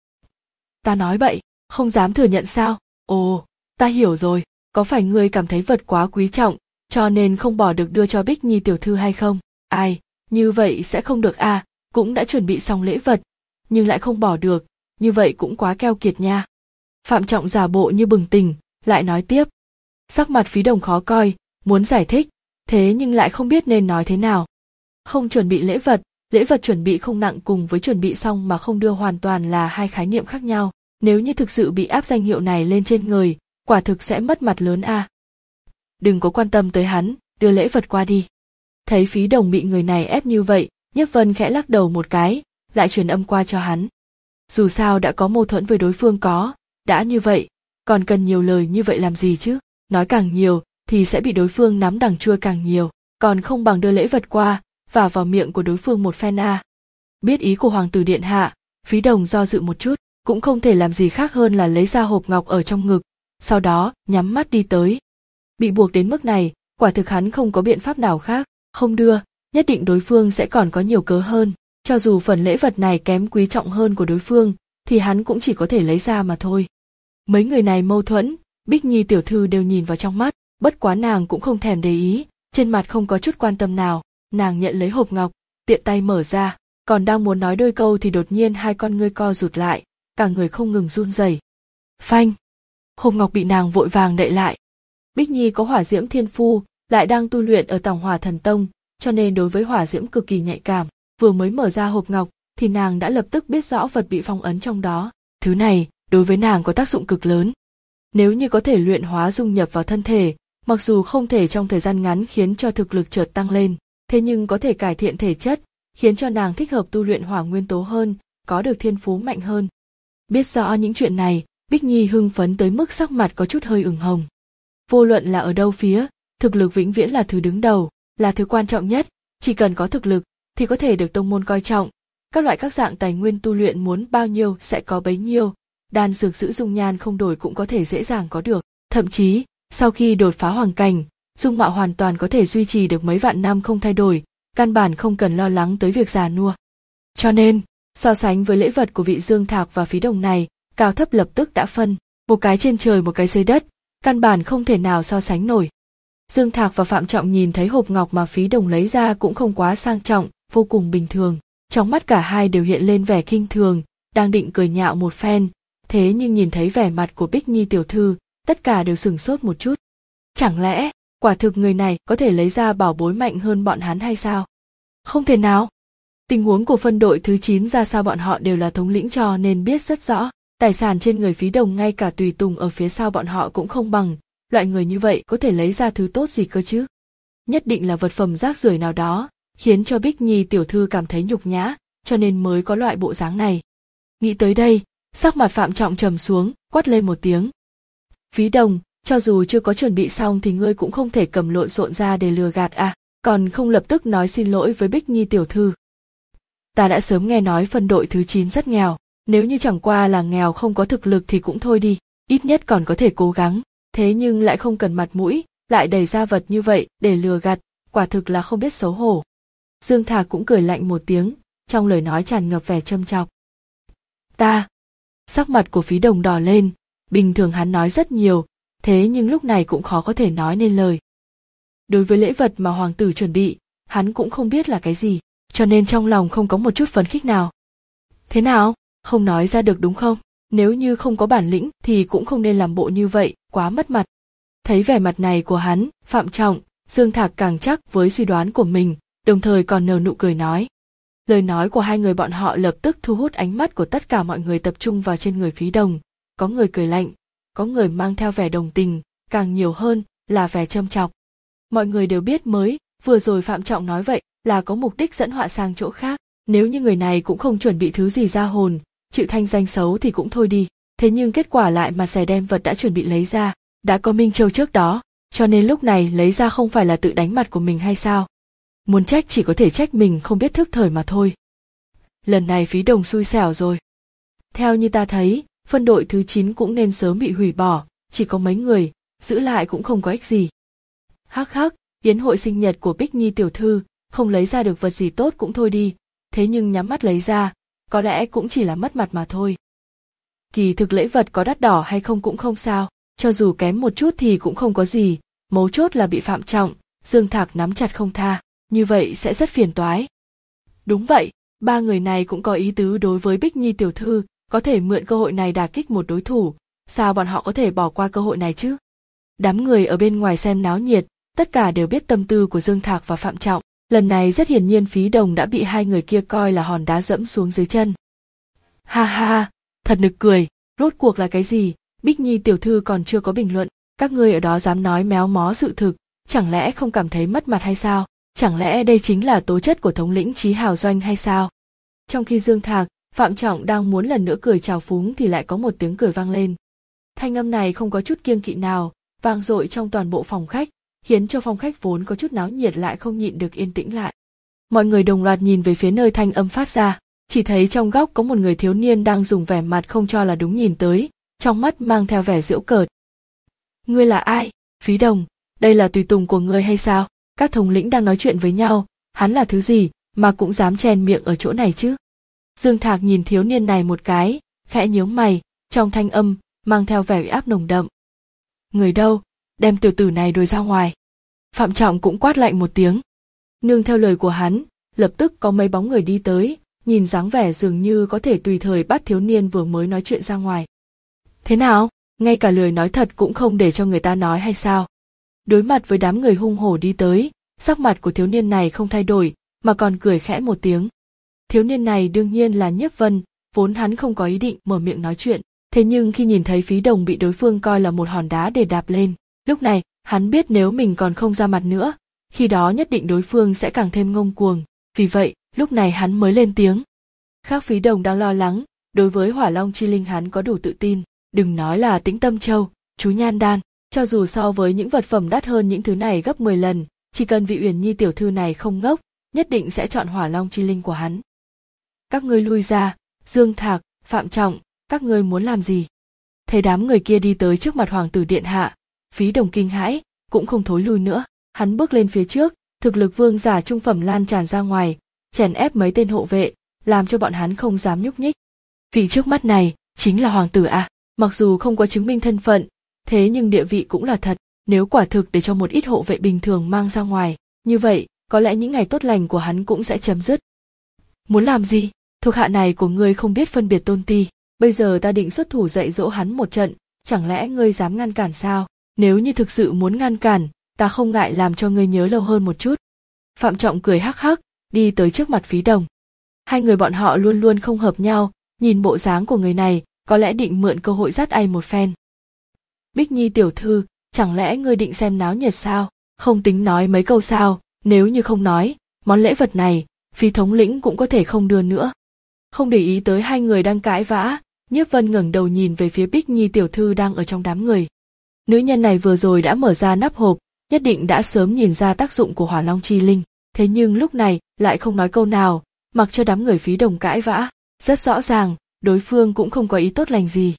Ta nói bậy, không dám thừa nhận sao? Ồ, ta hiểu rồi, có phải ngươi cảm thấy vật quá quý trọng, cho nên không bỏ được đưa cho Bích Nhi tiểu thư hay không? Ai, như vậy sẽ không được à, cũng đã chuẩn bị xong lễ vật, nhưng lại không bỏ được, như vậy cũng quá keo kiệt nha. Phạm Trọng giả bộ như bừng tỉnh, lại nói tiếp. Sắc mặt Phí Đồng khó coi, muốn giải thích, thế nhưng lại không biết nên nói thế nào. Không chuẩn bị lễ vật, lễ vật chuẩn bị không nặng cùng với chuẩn bị xong mà không đưa hoàn toàn là hai khái niệm khác nhau. Nếu như thực sự bị áp danh hiệu này lên trên người, quả thực sẽ mất mặt lớn a. À. Đừng có quan tâm tới hắn, đưa lễ vật qua đi. Thấy Phí Đồng bị người này ép như vậy, Nhiếp Vân khẽ lắc đầu một cái, lại truyền âm qua cho hắn. Dù sao đã có mâu thuẫn với đối phương có, đã như vậy, còn cần nhiều lời như vậy làm gì chứ? Nói càng nhiều thì sẽ bị đối phương nắm đằng chua càng nhiều, còn không bằng đưa lễ vật qua, và vào miệng của đối phương một phen a. À. Biết ý của Hoàng tử điện hạ, Phí Đồng do dự một chút, cũng không thể làm gì khác hơn là lấy ra hộp ngọc ở trong ngực, sau đó nhắm mắt đi tới. Bị buộc đến mức này, quả thực hắn không có biện pháp nào khác, không đưa, nhất định đối phương sẽ còn có nhiều cớ hơn, cho dù phần lễ vật này kém quý trọng hơn của đối phương, thì hắn cũng chỉ có thể lấy ra mà thôi. Mấy người này mâu thuẫn, Bích Nhi tiểu thư đều nhìn vào trong mắt, bất quá nàng cũng không thèm để ý, trên mặt không có chút quan tâm nào, nàng nhận lấy hộp ngọc, tiện tay mở ra, còn đang muốn nói đôi câu thì đột nhiên hai con ngươi co rụt lại, cả người không ngừng run rẩy. Phanh! Hộp ngọc bị nàng vội vàng đậy lại. Bích Nhi có hỏa diễm thiên phu, lại đang tu luyện ở Tòng Hỏa Thần Tông, cho nên đối với hỏa diễm cực kỳ nhạy cảm, vừa mới mở ra hộp ngọc thì nàng đã lập tức biết rõ vật bị phong ấn trong đó, thứ này đối với nàng có tác dụng cực lớn. Nếu như có thể luyện hóa dung nhập vào thân thể, mặc dù không thể trong thời gian ngắn khiến cho thực lực chợt tăng lên, thế nhưng có thể cải thiện thể chất, khiến cho nàng thích hợp tu luyện hỏa nguyên tố hơn, có được thiên phú mạnh hơn. Biết rõ những chuyện này, Bích Nhi hưng phấn tới mức sắc mặt có chút hơi ửng hồng. Vô luận là ở đâu phía, thực lực vĩnh viễn là thứ đứng đầu, là thứ quan trọng nhất, chỉ cần có thực lực thì có thể được tông môn coi trọng, các loại các dạng tài nguyên tu luyện muốn bao nhiêu sẽ có bấy nhiêu, đan dược giữ dung nhan không đổi cũng có thể dễ dàng có được, thậm chí, sau khi đột phá hoàng cảnh, dung mạo hoàn toàn có thể duy trì được mấy vạn năm không thay đổi, căn bản không cần lo lắng tới việc già nua. Cho nên, so sánh với lễ vật của vị Dương Thạc và Phí Đồng này, cao thấp lập tức đã phân, một cái trên trời một cái dưới đất, căn bản không thể nào so sánh nổi. Dương Thạc và Phạm Trọng nhìn thấy hộp ngọc mà Phí Đồng lấy ra cũng không quá sang trọng, vô cùng bình thường, trong mắt cả hai đều hiện lên vẻ khinh thường, đang định cười nhạo một phen, thế nhưng nhìn thấy vẻ mặt của Bích Nhi tiểu thư, tất cả đều sửng sốt một chút. Chẳng lẽ, quả thực người này có thể lấy ra bảo bối mạnh hơn bọn hắn hay sao? Không thể nào. Tình huống của phân đội thứ chín ra sao bọn họ đều là thống lĩnh cho nên biết rất rõ, Tài sản trên người Phí Đồng ngay cả tùy tùng ở phía sau bọn họ cũng không bằng, loại người như vậy có thể lấy ra thứ tốt gì cơ chứ? Nhất định là vật phẩm rác rưởi nào đó, khiến cho Bích Nhi tiểu thư cảm thấy nhục nhã, cho nên mới có loại bộ dáng này. Nghĩ tới đây, sắc mặt Phạm Trọng trầm xuống, quát lên một tiếng. Phí Đồng, cho dù chưa có chuẩn bị xong thì ngươi cũng không thể cầm lộn xộn ra để lừa gạt à, còn không lập tức nói xin lỗi với Bích Nhi tiểu thư. Ta đã sớm nghe nói phân đội thứ chín rất nghèo, nếu như chẳng qua là nghèo không có thực lực thì cũng thôi đi, ít nhất còn có thể cố gắng, thế nhưng lại không cần mặt mũi, lại đầy ra vật như vậy để lừa gạt, quả thực là không biết xấu hổ. Dương Thạc cũng cười lạnh một tiếng, trong lời nói tràn ngập vẻ châm chọc. Ta. Sắc mặt của Phí Đồng đỏ lên, bình thường hắn nói rất nhiều, thế nhưng lúc này cũng khó có thể nói nên lời. Đối với lễ vật mà hoàng tử chuẩn bị, hắn cũng không biết là cái gì, cho nên trong lòng không có một chút phấn khích nào. Thế nào, không nói ra được đúng không? Nếu như không có bản lĩnh thì cũng không nên làm bộ như vậy, quá mất mặt. Thấy vẻ mặt này của hắn, Phạm Trọng, Dương Thạc càng chắc với suy đoán của mình, đồng thời còn nở nụ cười nói. Lời nói của hai người bọn họ lập tức thu hút ánh mắt của tất cả mọi người tập trung vào trên người Phí Đồng, có người cười lạnh, có người mang theo vẻ đồng tình, càng nhiều hơn là vẻ châm chọc. Mọi người đều biết mới, vừa rồi Phạm Trọng nói vậy là có mục đích dẫn họa sang chỗ khác, nếu như người này cũng không chuẩn bị thứ gì ra hồn, chịu thanh danh xấu thì cũng thôi đi, thế nhưng kết quả lại mà xẻ đem vật đã chuẩn bị lấy ra, đã có Minh Châu trước đó, cho nên lúc này lấy ra không phải là tự đánh mặt của mình hay sao? Muốn trách chỉ có thể trách mình không biết thức thời mà thôi. Lần này Phí Đồng xui xẻo rồi. Theo như ta thấy, phân đội thứ chín cũng nên sớm bị hủy bỏ, chỉ có mấy người, giữ lại cũng không có ích gì. Hắc hắc, yến hội sinh nhật của Bích Nhi tiểu thư, không lấy ra được vật gì tốt cũng thôi đi, thế nhưng nhắm mắt lấy ra, có lẽ cũng chỉ là mất mặt mà thôi. Kỳ thực lễ vật có đắt đỏ hay không cũng không sao, cho dù kém một chút thì cũng không có gì, mấu chốt là bị Phạm Trọng, Dương Thạc nắm chặt không tha, như vậy sẽ rất phiền toái. Đúng vậy, ba người này cũng có ý tứ đối với Bích Nhi tiểu thư, có thể mượn cơ hội này đả kích một đối thủ, sao bọn họ có thể bỏ qua cơ hội này chứ? Đám người ở bên ngoài xem náo nhiệt, tất cả đều biết tâm tư của Dương Thạc và Phạm Trọng, lần này rất hiển nhiên Phí Đồng đã bị hai người kia coi là hòn đá dẫm xuống dưới chân. Ha ha ha, thật nực cười, rốt cuộc là cái gì, Bích Nhi tiểu thư còn chưa có bình luận, các ngươi ở đó dám nói méo mó sự thực, chẳng lẽ không cảm thấy mất mặt hay sao? Chẳng lẽ đây chính là tố chất của thống lĩnh Chí Hào Doanh hay sao? Trong khi Dương Thạc, Phạm Trọng đang muốn lần nữa cười chào phúng thì lại có một tiếng cười vang lên. Thanh âm này không có chút kiêng kỵ nào, vang dội trong toàn bộ phòng khách, khiến cho phòng khách vốn có chút náo nhiệt lại không nhịn được yên tĩnh lại. Mọi người đồng loạt nhìn về phía nơi thanh âm phát ra, chỉ thấy trong góc có một người thiếu niên đang dùng vẻ mặt không cho là đúng nhìn tới, trong mắt mang theo vẻ giễu cợt. Ngươi là ai? Phí Đồng, đây là tùy tùng của ngươi hay sao? Các thống lĩnh đang nói chuyện với nhau, hắn là thứ gì mà cũng dám chen miệng ở chỗ này chứ? Dương Thạc nhìn thiếu niên này một cái, khẽ nhíu mày, trong thanh âm mang theo vẻ uy áp nồng đậm. Người đâu, đem tiểu tử này đuổi ra ngoài. Phạm Trọng cũng quát lạnh một tiếng. Nương theo lời của hắn, lập tức có mấy bóng người đi tới, nhìn dáng vẻ dường như có thể tùy thời bắt thiếu niên vừa mới nói chuyện ra ngoài. Thế nào, ngay cả lời nói thật cũng không để cho người ta nói hay sao? Đối mặt với đám người hung hổ đi tới, sắc mặt của thiếu niên này không thay đổi, mà còn cười khẽ một tiếng. Thiếu niên này đương nhiên là Nhiếp Vân, vốn hắn không có ý định mở miệng nói chuyện, thế nhưng khi nhìn thấy Phí Đồng bị đối phương coi là một hòn đá để đạp lên, lúc này, hắn biết nếu mình còn không ra mặt nữa, khi đó nhất định đối phương sẽ càng thêm ngông cuồng, vì vậy, lúc này hắn mới lên tiếng. Khác Phí Đồng đang lo lắng, đối với Hỏa Long Chi Linh hắn có đủ tự tin, đừng nói là Tĩnh Tâm Châu, chú Nhan Đan, cho dù so với những vật phẩm đắt hơn những thứ này gấp mười lần, chỉ cần vị Uyển Nhi tiểu thư này không ngốc, nhất định sẽ chọn Hỏa Long Chi Linh của hắn. Các ngươi lui ra, Dương Thạc, Phạm Trọng, các ngươi muốn làm gì? Thấy đám người kia đi tới trước mặt hoàng tử điện hạ, Phí Đồng kinh hãi, cũng không thối lui nữa, hắn bước lên phía trước, thực lực vương giả trung phẩm lan tràn ra ngoài, chèn ép mấy tên hộ vệ, làm cho bọn hắn không dám nhúc nhích. Vị trước mắt này chính là hoàng tử à? Mặc dù không có chứng minh thân phận, thế nhưng địa vị cũng là thật, nếu quả thực để cho một ít hộ vệ bình thường mang ra ngoài, như vậy, có lẽ những ngày tốt lành của hắn cũng sẽ chấm dứt. Muốn làm gì? Thuộc hạ này của ngươi không biết phân biệt tôn ti, bây giờ ta định xuất thủ dạy dỗ hắn một trận, chẳng lẽ ngươi dám ngăn cản sao? Nếu như thực sự muốn ngăn cản, ta không ngại làm cho ngươi nhớ lâu hơn một chút. Phạm Trọng cười hắc hắc, đi tới trước mặt Phí Đồng. Hai người bọn họ luôn luôn không hợp nhau, nhìn bộ dáng của người này, có lẽ định mượn cơ hội dắt ai một phen. Bích Nhi tiểu thư, chẳng lẽ ngươi định xem náo nhiệt sao, không tính nói mấy câu sao, nếu như không nói, món lễ vật này, Phí thống lĩnh cũng có thể không đưa nữa. Không để ý tới hai người đang cãi vã, Nhiếp Vân ngẩng đầu nhìn về phía Bích Nhi tiểu thư đang ở trong đám người. Nữ nhân này vừa rồi đã mở ra nắp hộp, nhất định đã sớm nhìn ra tác dụng của Hỏa Long chi linh, thế nhưng lúc này lại không nói câu nào, mặc cho đám người Phí Đồng cãi vã, rất rõ ràng, đối phương cũng không có ý tốt lành gì.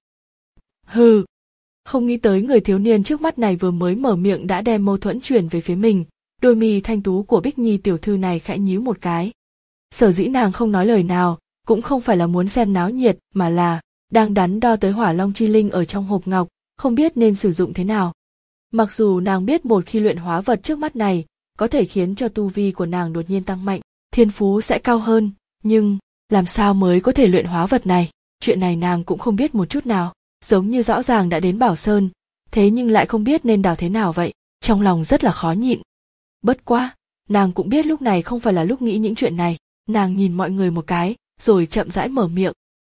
Hừ, không nghĩ tới người thiếu niên trước mắt này vừa mới mở miệng đã đem mâu thuẫn chuyển về phía mình, đôi mi thanh tú của Bích Nhi tiểu thư này khẽ nhíu một cái. Sở dĩ nàng không nói lời nào, cũng không phải là muốn xem náo nhiệt mà là đang đắn đo tới Hỏa Long chi linh ở trong hộp ngọc, không biết nên sử dụng thế nào. Mặc dù nàng biết một khi luyện hóa vật trước mắt này, có thể khiến cho tu vi của nàng đột nhiên tăng mạnh, thiên phú sẽ cao hơn, nhưng làm sao mới có thể luyện hóa vật này, chuyện này nàng cũng không biết một chút nào, giống như rõ ràng đã đến Bảo Sơn, thế nhưng lại không biết nên đào thế nào vậy, trong lòng rất là khó nhịn. Bất quá, nàng cũng biết lúc này không phải là lúc nghĩ những chuyện này, nàng nhìn mọi người một cái, rồi chậm rãi mở miệng.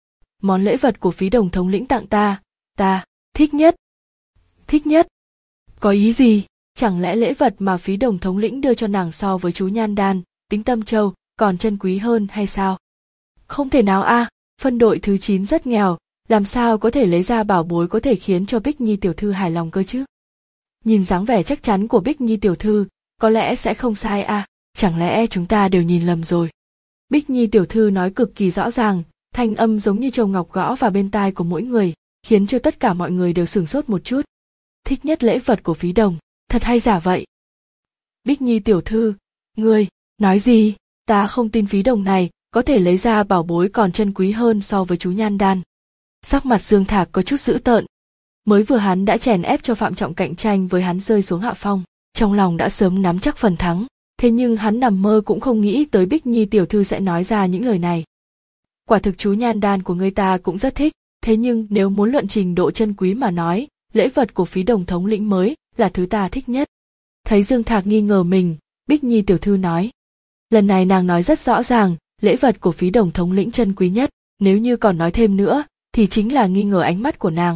Món lễ vật của Phí Đồng thống lĩnh tặng ta, ta thích nhất. Thích nhất? Có ý gì? Chẳng lẽ lễ vật mà Phí Đồng thống lĩnh đưa cho nàng so với chú Nhan Đan, Tính Tâm Châu còn chân quý hơn hay sao? Không thể nào a, à, phân đội thứ chín rất nghèo, làm sao có thể lấy ra bảo bối có thể khiến cho Bích Nhi tiểu thư hài lòng cơ chứ? Nhìn dáng vẻ chắc chắn của Bích Nhi tiểu thư, có lẽ sẽ không sai a, à, chẳng lẽ chúng ta đều nhìn lầm rồi? Bích Nhi tiểu thư nói cực kỳ rõ ràng, thanh âm giống như châu ngọc gõ vào bên tai của mỗi người, khiến cho tất cả mọi người đều sửng sốt một chút. Thích nhất lễ vật của Phí Đồng, thật hay giả vậy? Bích Nhi tiểu thư, ngươi nói gì? Ta không tin Phí Đồng này có thể lấy ra bảo bối còn chân quý hơn so với chú Nhan Đan. Sắc mặt Dương Thạc có chút dữ tợn. Mới vừa hắn đã chèn ép cho Phạm Trọng cạnh tranh với hắn rơi xuống hạ phong, trong lòng đã sớm nắm chắc phần thắng, thế nhưng hắn nằm mơ cũng không nghĩ tới Bích Nhi tiểu thư sẽ nói ra những lời này. Quả thực chú Nhan Đan của người ta cũng rất thích, thế nhưng nếu muốn luận trình độ chân quý mà nói, lễ vật của Phí Đồng thống lĩnh mới là thứ ta thích nhất. Thấy Dương Thạc nghi ngờ mình, Bích Nhi tiểu thư nói. Lần này nàng nói rất rõ ràng, lễ vật của Phí Đồng thống lĩnh chân quý nhất, nếu như còn nói thêm nữa, thì chính là nghi ngờ ánh mắt của nàng.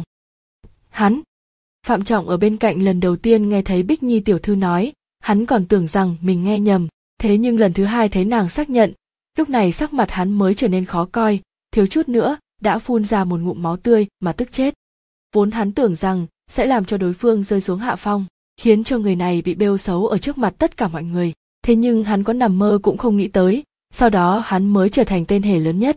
Hắn! Phạm Trọng ở bên cạnh lần đầu tiên nghe thấy Bích Nhi tiểu thư nói, hắn còn tưởng rằng mình nghe nhầm, thế nhưng lần thứ hai thấy nàng xác nhận, lúc này sắc mặt hắn mới trở nên khó coi, thiếu chút nữa, đã phun ra một ngụm máu tươi mà tức chết. Vốn hắn tưởng rằng sẽ làm cho đối phương rơi xuống hạ phong, khiến cho người này bị bêu xấu ở trước mặt tất cả mọi người, thế nhưng hắn có nằm mơ cũng không nghĩ tới, sau đó hắn mới trở thành tên hề lớn nhất.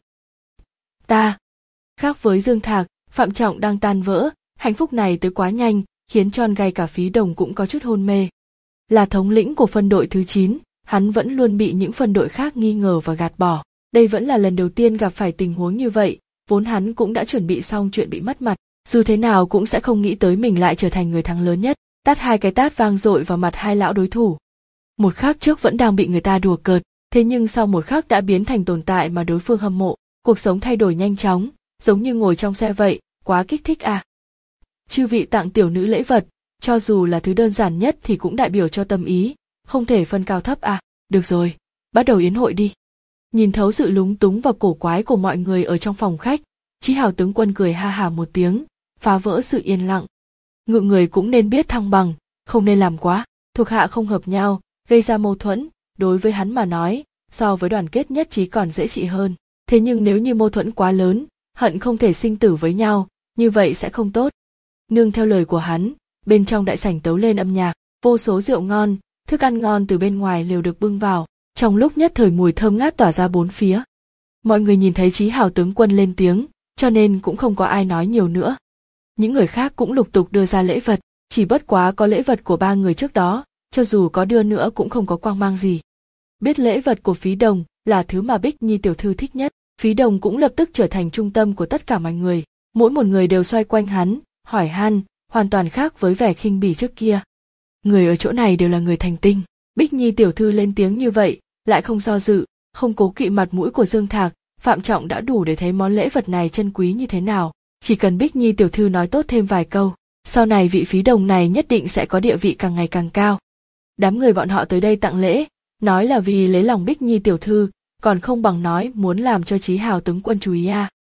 Ta! Khác với Dương Thạc, Phạm Trọng đang tan vỡ, hạnh phúc này tới quá nhanh, khiến cho ngay cả Phí Đồng cũng có chút hôn mê. Là thống lĩnh của phân đội thứ chín, hắn vẫn luôn bị những phân đội khác nghi ngờ và gạt bỏ. Đây vẫn là lần đầu tiên gặp phải tình huống như vậy, vốn hắn cũng đã chuẩn bị xong chuyện bị mất mặt, dù thế nào cũng sẽ không nghĩ tới mình lại trở thành người thắng lớn nhất, tát hai cái tát vang dội vào mặt hai lão đối thủ. Một khắc trước vẫn đang bị người ta đùa cợt, thế nhưng sau một khắc đã biến thành tồn tại mà đối phương hâm mộ, cuộc sống thay đổi nhanh chóng, giống như ngồi trong xe vậy, quá kích thích à. Chư vị tặng tiểu nữ lễ vật, cho dù là thứ đơn giản nhất thì cũng đại biểu cho tâm ý, không thể phân cao thấp à, được rồi, bắt đầu yến hội đi. Nhìn thấu sự lúng túng và cổ quái của mọi người ở trong phòng khách, Chí Hào tướng quân cười ha hà một tiếng, phá vỡ sự yên lặng. Ngự người cũng nên biết thăng bằng, không nên làm quá, thuộc hạ không hợp nhau, gây ra mâu thuẫn, đối với hắn mà nói, so với đoàn kết nhất trí còn dễ trị hơn. Thế nhưng nếu như mâu thuẫn quá lớn, hận không thể sinh tử với nhau, như vậy sẽ không tốt. Nương theo lời của hắn, bên trong đại sảnh tấu lên âm nhạc, vô số rượu ngon, thức ăn ngon từ bên ngoài đều được bưng vào, trong lúc nhất thời mùi thơm ngát tỏa ra bốn phía. Mọi người nhìn thấy Chí Hào tướng quân lên tiếng, cho nên cũng không có ai nói nhiều nữa. Những người khác cũng lục tục đưa ra lễ vật, chỉ bất quá có lễ vật của ba người trước đó, cho dù có đưa nữa cũng không có quang mang gì. Biết lễ vật của Phí Đồng là thứ mà Bích Nhi tiểu thư thích nhất, Phí Đồng cũng lập tức trở thành trung tâm của tất cả mọi người, mỗi một người đều xoay quanh hắn, hỏi han, hoàn toàn khác với vẻ khinh bỉ trước kia. Người ở chỗ này đều là người thành tinh, Bích Nhi tiểu thư lên tiếng như vậy, lại không do dự, không cố kỵ mặt mũi của Dương Thạc, Phạm Trọng đã đủ để thấy món lễ vật này chân quý như thế nào, chỉ cần Bích Nhi tiểu thư nói tốt thêm vài câu, sau này vị Phí Đồng này nhất định sẽ có địa vị càng ngày càng cao. Đám người bọn họ tới đây tặng lễ, nói là vì lấy lòng Bích Nhi tiểu thư, còn không bằng nói muốn làm cho Chí Hào tướng quân chú ý à.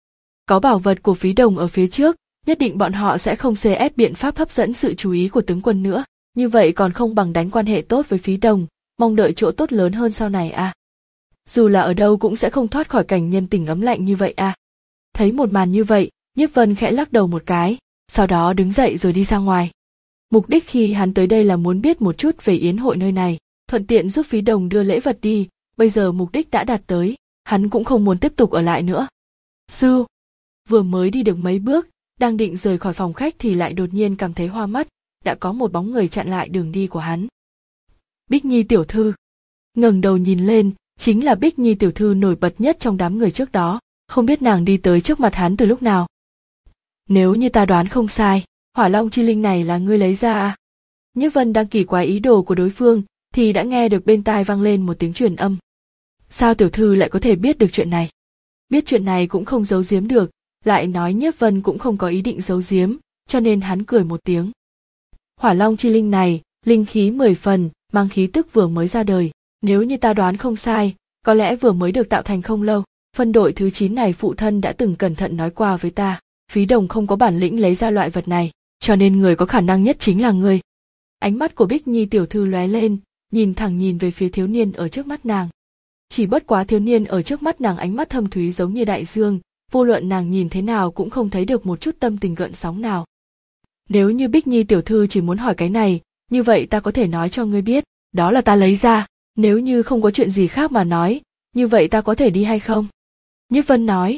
Có bảo vật của Phí Đồng ở phía trước, nhất định bọn họ sẽ không xê ét biện pháp hấp dẫn sự chú ý của tướng quân nữa. Như vậy còn không bằng đánh quan hệ tốt với Phí Đồng, mong đợi chỗ tốt lớn hơn sau này à. Dù là ở đâu cũng sẽ không thoát khỏi cảnh nhân tình ấm lạnh như vậy à. Thấy một màn như vậy, Nhiếp Vân khẽ lắc đầu một cái, sau đó đứng dậy rồi đi ra ngoài. Mục đích khi hắn tới đây là muốn biết một chút về yến hội nơi này, thuận tiện giúp Phí Đồng đưa lễ vật đi, bây giờ mục đích đã đạt tới, hắn cũng không muốn tiếp tục ở lại nữa. Sư, vừa mới đi được mấy bước, đang định rời khỏi phòng khách thì lại đột nhiên cảm thấy hoa mắt, đã có một bóng người chặn lại đường đi của hắn. Bích Nhi tiểu thư. Ngẩng đầu nhìn lên, chính là Bích Nhi tiểu thư nổi bật nhất trong đám người trước đó, không biết nàng đi tới trước mặt hắn từ lúc nào. Nếu như ta đoán không sai, Hỏa Long chi linh này là ngươi lấy ra à? Nhiếp Vân đang kỳ quái ý đồ của đối phương, thì đã nghe được bên tai vang lên một tiếng truyền âm. Sao tiểu thư lại có thể biết được chuyện này? Biết chuyện này cũng không giấu giếm được, lại nói Nhiếp Vân cũng không có ý định giấu giếm, cho nên hắn cười một tiếng. Hỏa Long chi linh này, linh khí mười phần, mang khí tức vừa mới ra đời, nếu như ta đoán không sai, có lẽ vừa mới được tạo thành không lâu. Phân đội thứ chín này phụ thân đã từng cẩn thận nói qua với ta, Phí Đồng không có bản lĩnh lấy ra loại vật này, cho nên người có khả năng nhất chính là ngươi. Ánh mắt của Bích Nhi tiểu thư lóe lên, nhìn thẳng nhìn về phía thiếu niên ở trước mắt nàng. Chỉ bất quá thiếu niên ở trước mắt nàng ánh mắt thâm thúy giống như đại dương, vô luận nàng nhìn thế nào cũng không thấy được một chút tâm tình gợn sóng nào. Nếu như Bích Nhi tiểu thư chỉ muốn hỏi cái này, như vậy ta có thể nói cho ngươi biết, đó là ta lấy ra, nếu như không có chuyện gì khác mà nói, như vậy ta có thể đi hay không? Nhiếp Vân nói.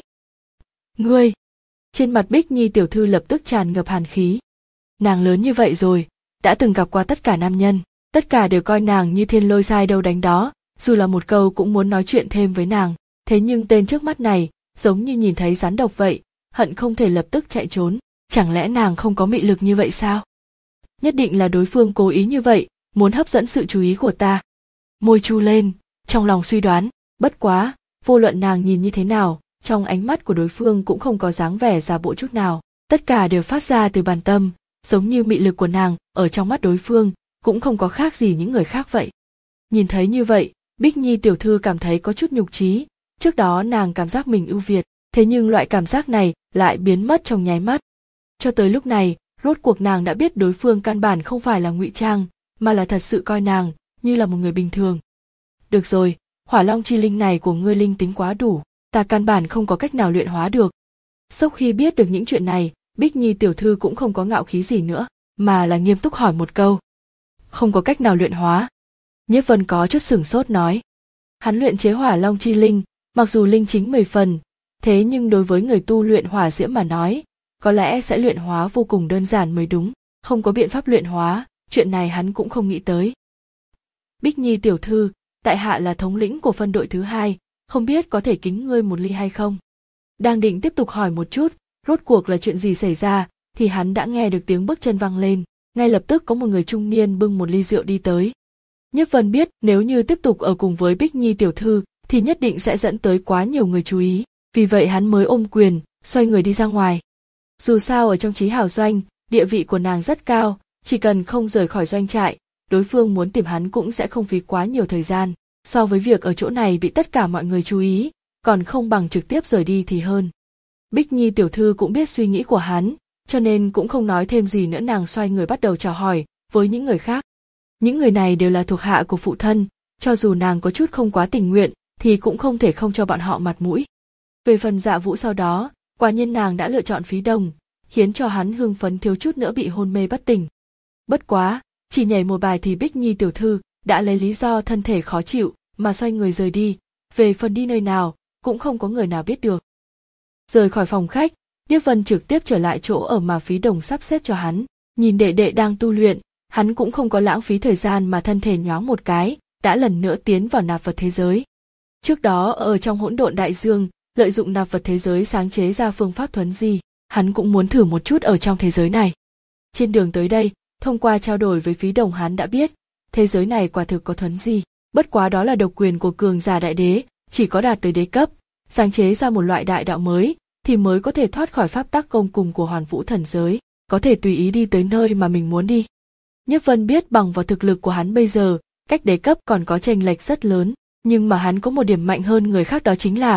Ngươi! Trên mặt Bích Nhi tiểu thư lập tức tràn ngập hàn khí. Nàng lớn như vậy rồi, đã từng gặp qua tất cả nam nhân, tất cả đều coi nàng như thiên lôi sai đâu đánh đó, dù là một câu cũng muốn nói chuyện thêm với nàng, thế nhưng tên trước mắt này, giống như nhìn thấy rắn độc vậy, hận không thể lập tức chạy trốn, chẳng lẽ nàng không có mị lực như vậy sao? Nhất định là đối phương cố ý như vậy, muốn hấp dẫn sự chú ý của ta. Môi chu lên, trong lòng suy đoán, bất quá, vô luận nàng nhìn như thế nào, trong ánh mắt của đối phương cũng không có dáng vẻ giả bộ chút nào, tất cả đều phát ra từ bản tâm, giống như mị lực của nàng, ở trong mắt đối phương, cũng không có khác gì những người khác vậy. Nhìn thấy như vậy, Bích Nhi tiểu thư cảm thấy có chút nhục trí, trước đó nàng cảm giác mình ưu việt, thế nhưng loại cảm giác này lại biến mất trong nháy mắt. Cho tới lúc này, rốt cuộc nàng đã biết đối phương căn bản không phải là ngụy trang, mà là thật sự coi nàng như là một người bình thường. Được rồi, Hỏa Long chi linh này của ngươi linh tính quá đủ, ta căn bản không có cách nào luyện hóa được. Sau khi biết được những chuyện này, Bích Nhi tiểu thư cũng không có ngạo khí gì nữa, mà là nghiêm túc hỏi một câu. Không có cách nào luyện hóa. Nhiếp Vân có chút sửng sốt nói. Hắn luyện chế Hỏa Long chi linh, mặc dù linh chính mười phần, thế nhưng đối với người tu luyện hỏa diễm mà nói, có lẽ sẽ luyện hóa vô cùng đơn giản mới đúng, không có biện pháp luyện hóa, chuyện này hắn cũng không nghĩ tới. Bích Nhi tiểu thư, tại hạ là thống lĩnh của phân đội thứ hai, không biết có thể kính ngươi một ly hay không? Đang định tiếp tục hỏi một chút, rốt cuộc là chuyện gì xảy ra, thì hắn đã nghe được tiếng bước chân vang lên, ngay lập tức có một người trung niên bưng một ly rượu đi tới. Nhiếp Vân biết nếu như tiếp tục ở cùng với Bích Nhi tiểu thư, thì nhất định sẽ dẫn tới quá nhiều người chú ý, vì vậy hắn mới ôm quyền, xoay người đi ra ngoài. Dù sao ở trong Chí Hào doanh, địa vị của nàng rất cao, chỉ cần không rời khỏi doanh trại, đối phương muốn tìm hắn cũng sẽ không phí quá nhiều thời gian. So với việc ở chỗ này bị tất cả mọi người chú ý, còn không bằng trực tiếp rời đi thì hơn. Bích Nhi tiểu thư cũng biết suy nghĩ của hắn, cho nên cũng không nói thêm gì nữa, nàng xoay người bắt đầu chào hỏi với những người khác. Những người này đều là thuộc hạ của phụ thân, cho dù nàng có chút không quá tình nguyện, thì cũng không thể không cho bọn họ mặt mũi. Về phần Dạ Vũ sau đó, quả nhiên nàng đã lựa chọn Phí Đồng, khiến cho hắn hưng phấn thiếu chút nữa bị hôn mê bất tỉnh. Bất quá, chỉ nhảy một bài thì Bích Nhi tiểu thư đã lấy lý do thân thể khó chịu mà xoay người rời đi, về phần đi nơi nào cũng không có người nào biết được. Rời khỏi phòng khách, Nhiếp Vân trực tiếp trở lại chỗ ở mà Phí Đồng sắp xếp cho hắn, nhìn đệ đệ đang tu luyện, hắn cũng không có lãng phí thời gian mà thân thể nhoáng một cái, đã lần nữa tiến vào nạp vật thế giới. Trước đó ở trong hỗn độn đại dương, lợi dụng nạp vật thế giới sáng chế ra phương pháp thuấn di, hắn cũng muốn thử một chút ở trong thế giới này. Trên đường tới đây, thông qua trao đổi với Phí Đồng hắn đã biết, thế giới này quả thực có thuấn di, bất quá đó là độc quyền của cường giả đại đế, chỉ có đạt tới đế cấp, sáng chế ra một loại đại đạo mới, thì mới có thể thoát khỏi pháp tắc công cùng của Hoàn Vũ thần giới, có thể tùy ý đi tới nơi mà mình muốn đi. Nhiếp Vân biết bằng vào thực lực của hắn bây giờ, cách đế cấp còn có chênh lệch rất lớn, nhưng mà hắn có một điểm mạnh hơn người khác, đó chính là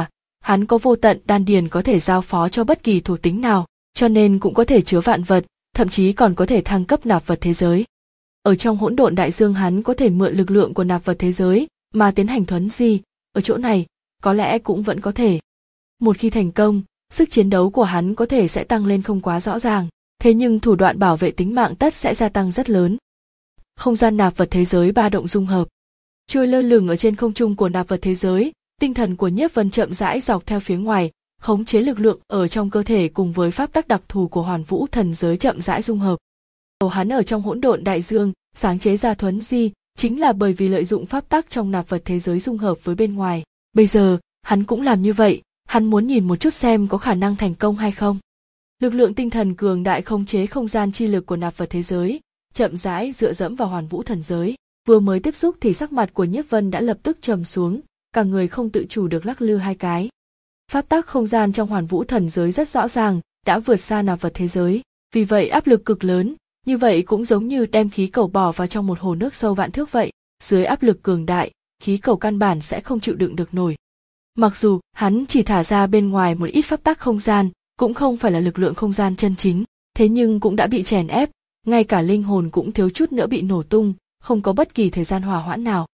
hắn có vô tận đan điền có thể giao phó cho bất kỳ thuộc tính nào, cho nên cũng có thể chứa vạn vật, thậm chí còn có thể thăng cấp nạp vật thế giới. Ở trong hỗn độn đại dương hắn có thể mượn lực lượng của nạp vật thế giới mà tiến hành thuấn di, ở chỗ này, có lẽ cũng vẫn có thể. Một khi thành công, sức chiến đấu của hắn có thể sẽ tăng lên không quá rõ ràng, thế nhưng thủ đoạn bảo vệ tính mạng tất sẽ gia tăng rất lớn. Không gian nạp vật thế giới ba động dung hợp. Trôi lơ lửng ở trên không trung của nạp vật thế giới, tinh thần của Nhiếp Vân chậm rãi dọc theo phía ngoài, khống chế lực lượng ở trong cơ thể cùng với pháp tắc đặc thù của Hoàn Vũ thần giới chậm rãi dung hợp. Đầu hắn ở trong hỗn độn đại dương, sáng chế ra thuấn di, chính là bởi vì lợi dụng pháp tắc trong nạp vật thế giới dung hợp với bên ngoài. Bây giờ, hắn cũng làm như vậy, hắn muốn nhìn một chút xem có khả năng thành công hay không. Lực lượng tinh thần cường đại khống chế không gian chi lực của nạp vật thế giới, chậm rãi dựa dẫm vào Hoàn Vũ thần giới. Vừa mới tiếp xúc thì sắc mặt của Nhiếp Vân đã lập tức trầm xuống, cả người không tự chủ được lắc lư hai cái. Pháp tắc không gian trong Hoàn Vũ thần giới rất rõ ràng, đã vượt xa nạp vật thế giới, vì vậy áp lực cực lớn, như vậy cũng giống như đem khí cầu bỏ vào trong một hồ nước sâu vạn thước vậy, dưới áp lực cường đại, khí cầu căn bản sẽ không chịu đựng được nổi. Mặc dù hắn chỉ thả ra bên ngoài một ít pháp tắc không gian, cũng không phải là lực lượng không gian chân chính, thế nhưng cũng đã bị chèn ép, ngay cả linh hồn cũng thiếu chút nữa bị nổ tung, không có bất kỳ thời gian hòa hoãn nào.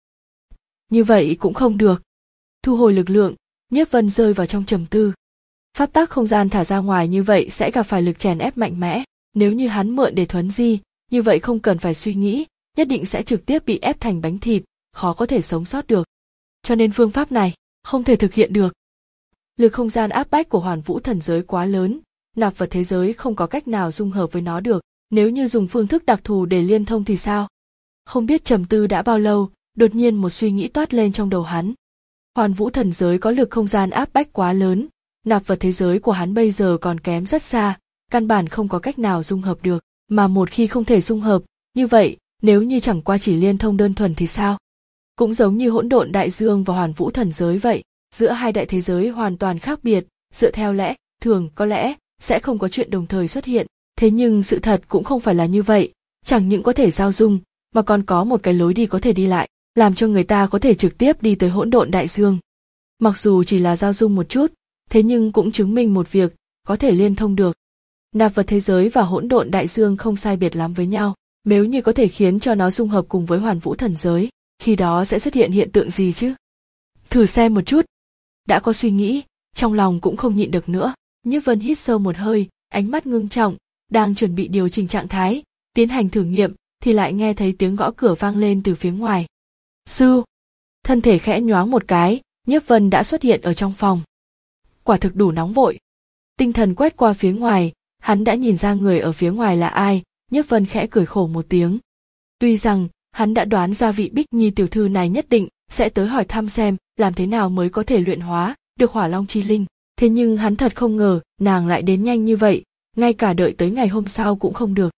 Như vậy cũng không được. Thu hồi lực lượng, Nhiếp Vân rơi vào trong trầm tư. Pháp tắc không gian thả ra ngoài như vậy sẽ gặp phải lực chèn ép mạnh mẽ, nếu như hắn mượn để thuấn di, như vậy không cần phải suy nghĩ, nhất định sẽ trực tiếp bị ép thành bánh thịt, khó có thể sống sót được. Cho nên phương pháp này không thể thực hiện được. Lực không gian áp bách của Hoàn Vũ thần giới quá lớn, nạp vật thế giới không có cách nào dung hợp với nó được, nếu như dùng phương thức đặc thù để liên thông thì sao? Không biết trầm tư đã bao lâu, đột nhiên một suy nghĩ toát lên trong đầu hắn. Hoàn Vũ thần giới có lực không gian áp bách quá lớn, nạp vật thế giới của hắn bây giờ còn kém rất xa, căn bản không có cách nào dung hợp được, mà một khi không thể dung hợp, như vậy, nếu như chẳng qua chỉ liên thông đơn thuần thì sao? Cũng giống như hỗn độn đại dương và Hoàn Vũ thần giới vậy, giữa hai đại thế giới hoàn toàn khác biệt, dựa theo lẽ, thường có lẽ, sẽ không có chuyện đồng thời xuất hiện, thế nhưng sự thật cũng không phải là như vậy, chẳng những có thể giao dung, mà còn có một cái lối đi có thể đi lại, làm cho người ta có thể trực tiếp đi tới hỗn độn đại dương. Mặc dù chỉ là giao dung một chút, thế nhưng cũng chứng minh một việc, có thể liên thông được. Nạp vật thế giới và hỗn độn đại dương không sai biệt lắm với nhau, nếu như có thể khiến cho nó dung hợp cùng với Hoàn Vũ thần giới, khi đó sẽ xuất hiện hiện tượng gì chứ? Thử xem một chút. Đã có suy nghĩ, trong lòng cũng không nhịn được nữa, Nhiếp Vân hít sâu một hơi, ánh mắt ngưng trọng, đang chuẩn bị điều chỉnh trạng thái, tiến hành thử nghiệm, thì lại nghe thấy tiếng gõ cửa vang lên từ phía ngoài. Sư! Thân thể khẽ nhoáng một cái, Nhiếp Vân đã xuất hiện ở trong phòng. Quả thực đủ nóng vội. Tinh thần quét qua phía ngoài, hắn đã nhìn ra người ở phía ngoài là ai, Nhiếp Vân khẽ cười khổ một tiếng. Tuy rằng, hắn đã đoán ra vị Bích Nhi tiểu thư này nhất định sẽ tới hỏi thăm xem làm thế nào mới có thể luyện hóa được Hỏa Long chi linh, thế nhưng hắn thật không ngờ nàng lại đến nhanh như vậy, ngay cả đợi tới ngày hôm sau cũng không được.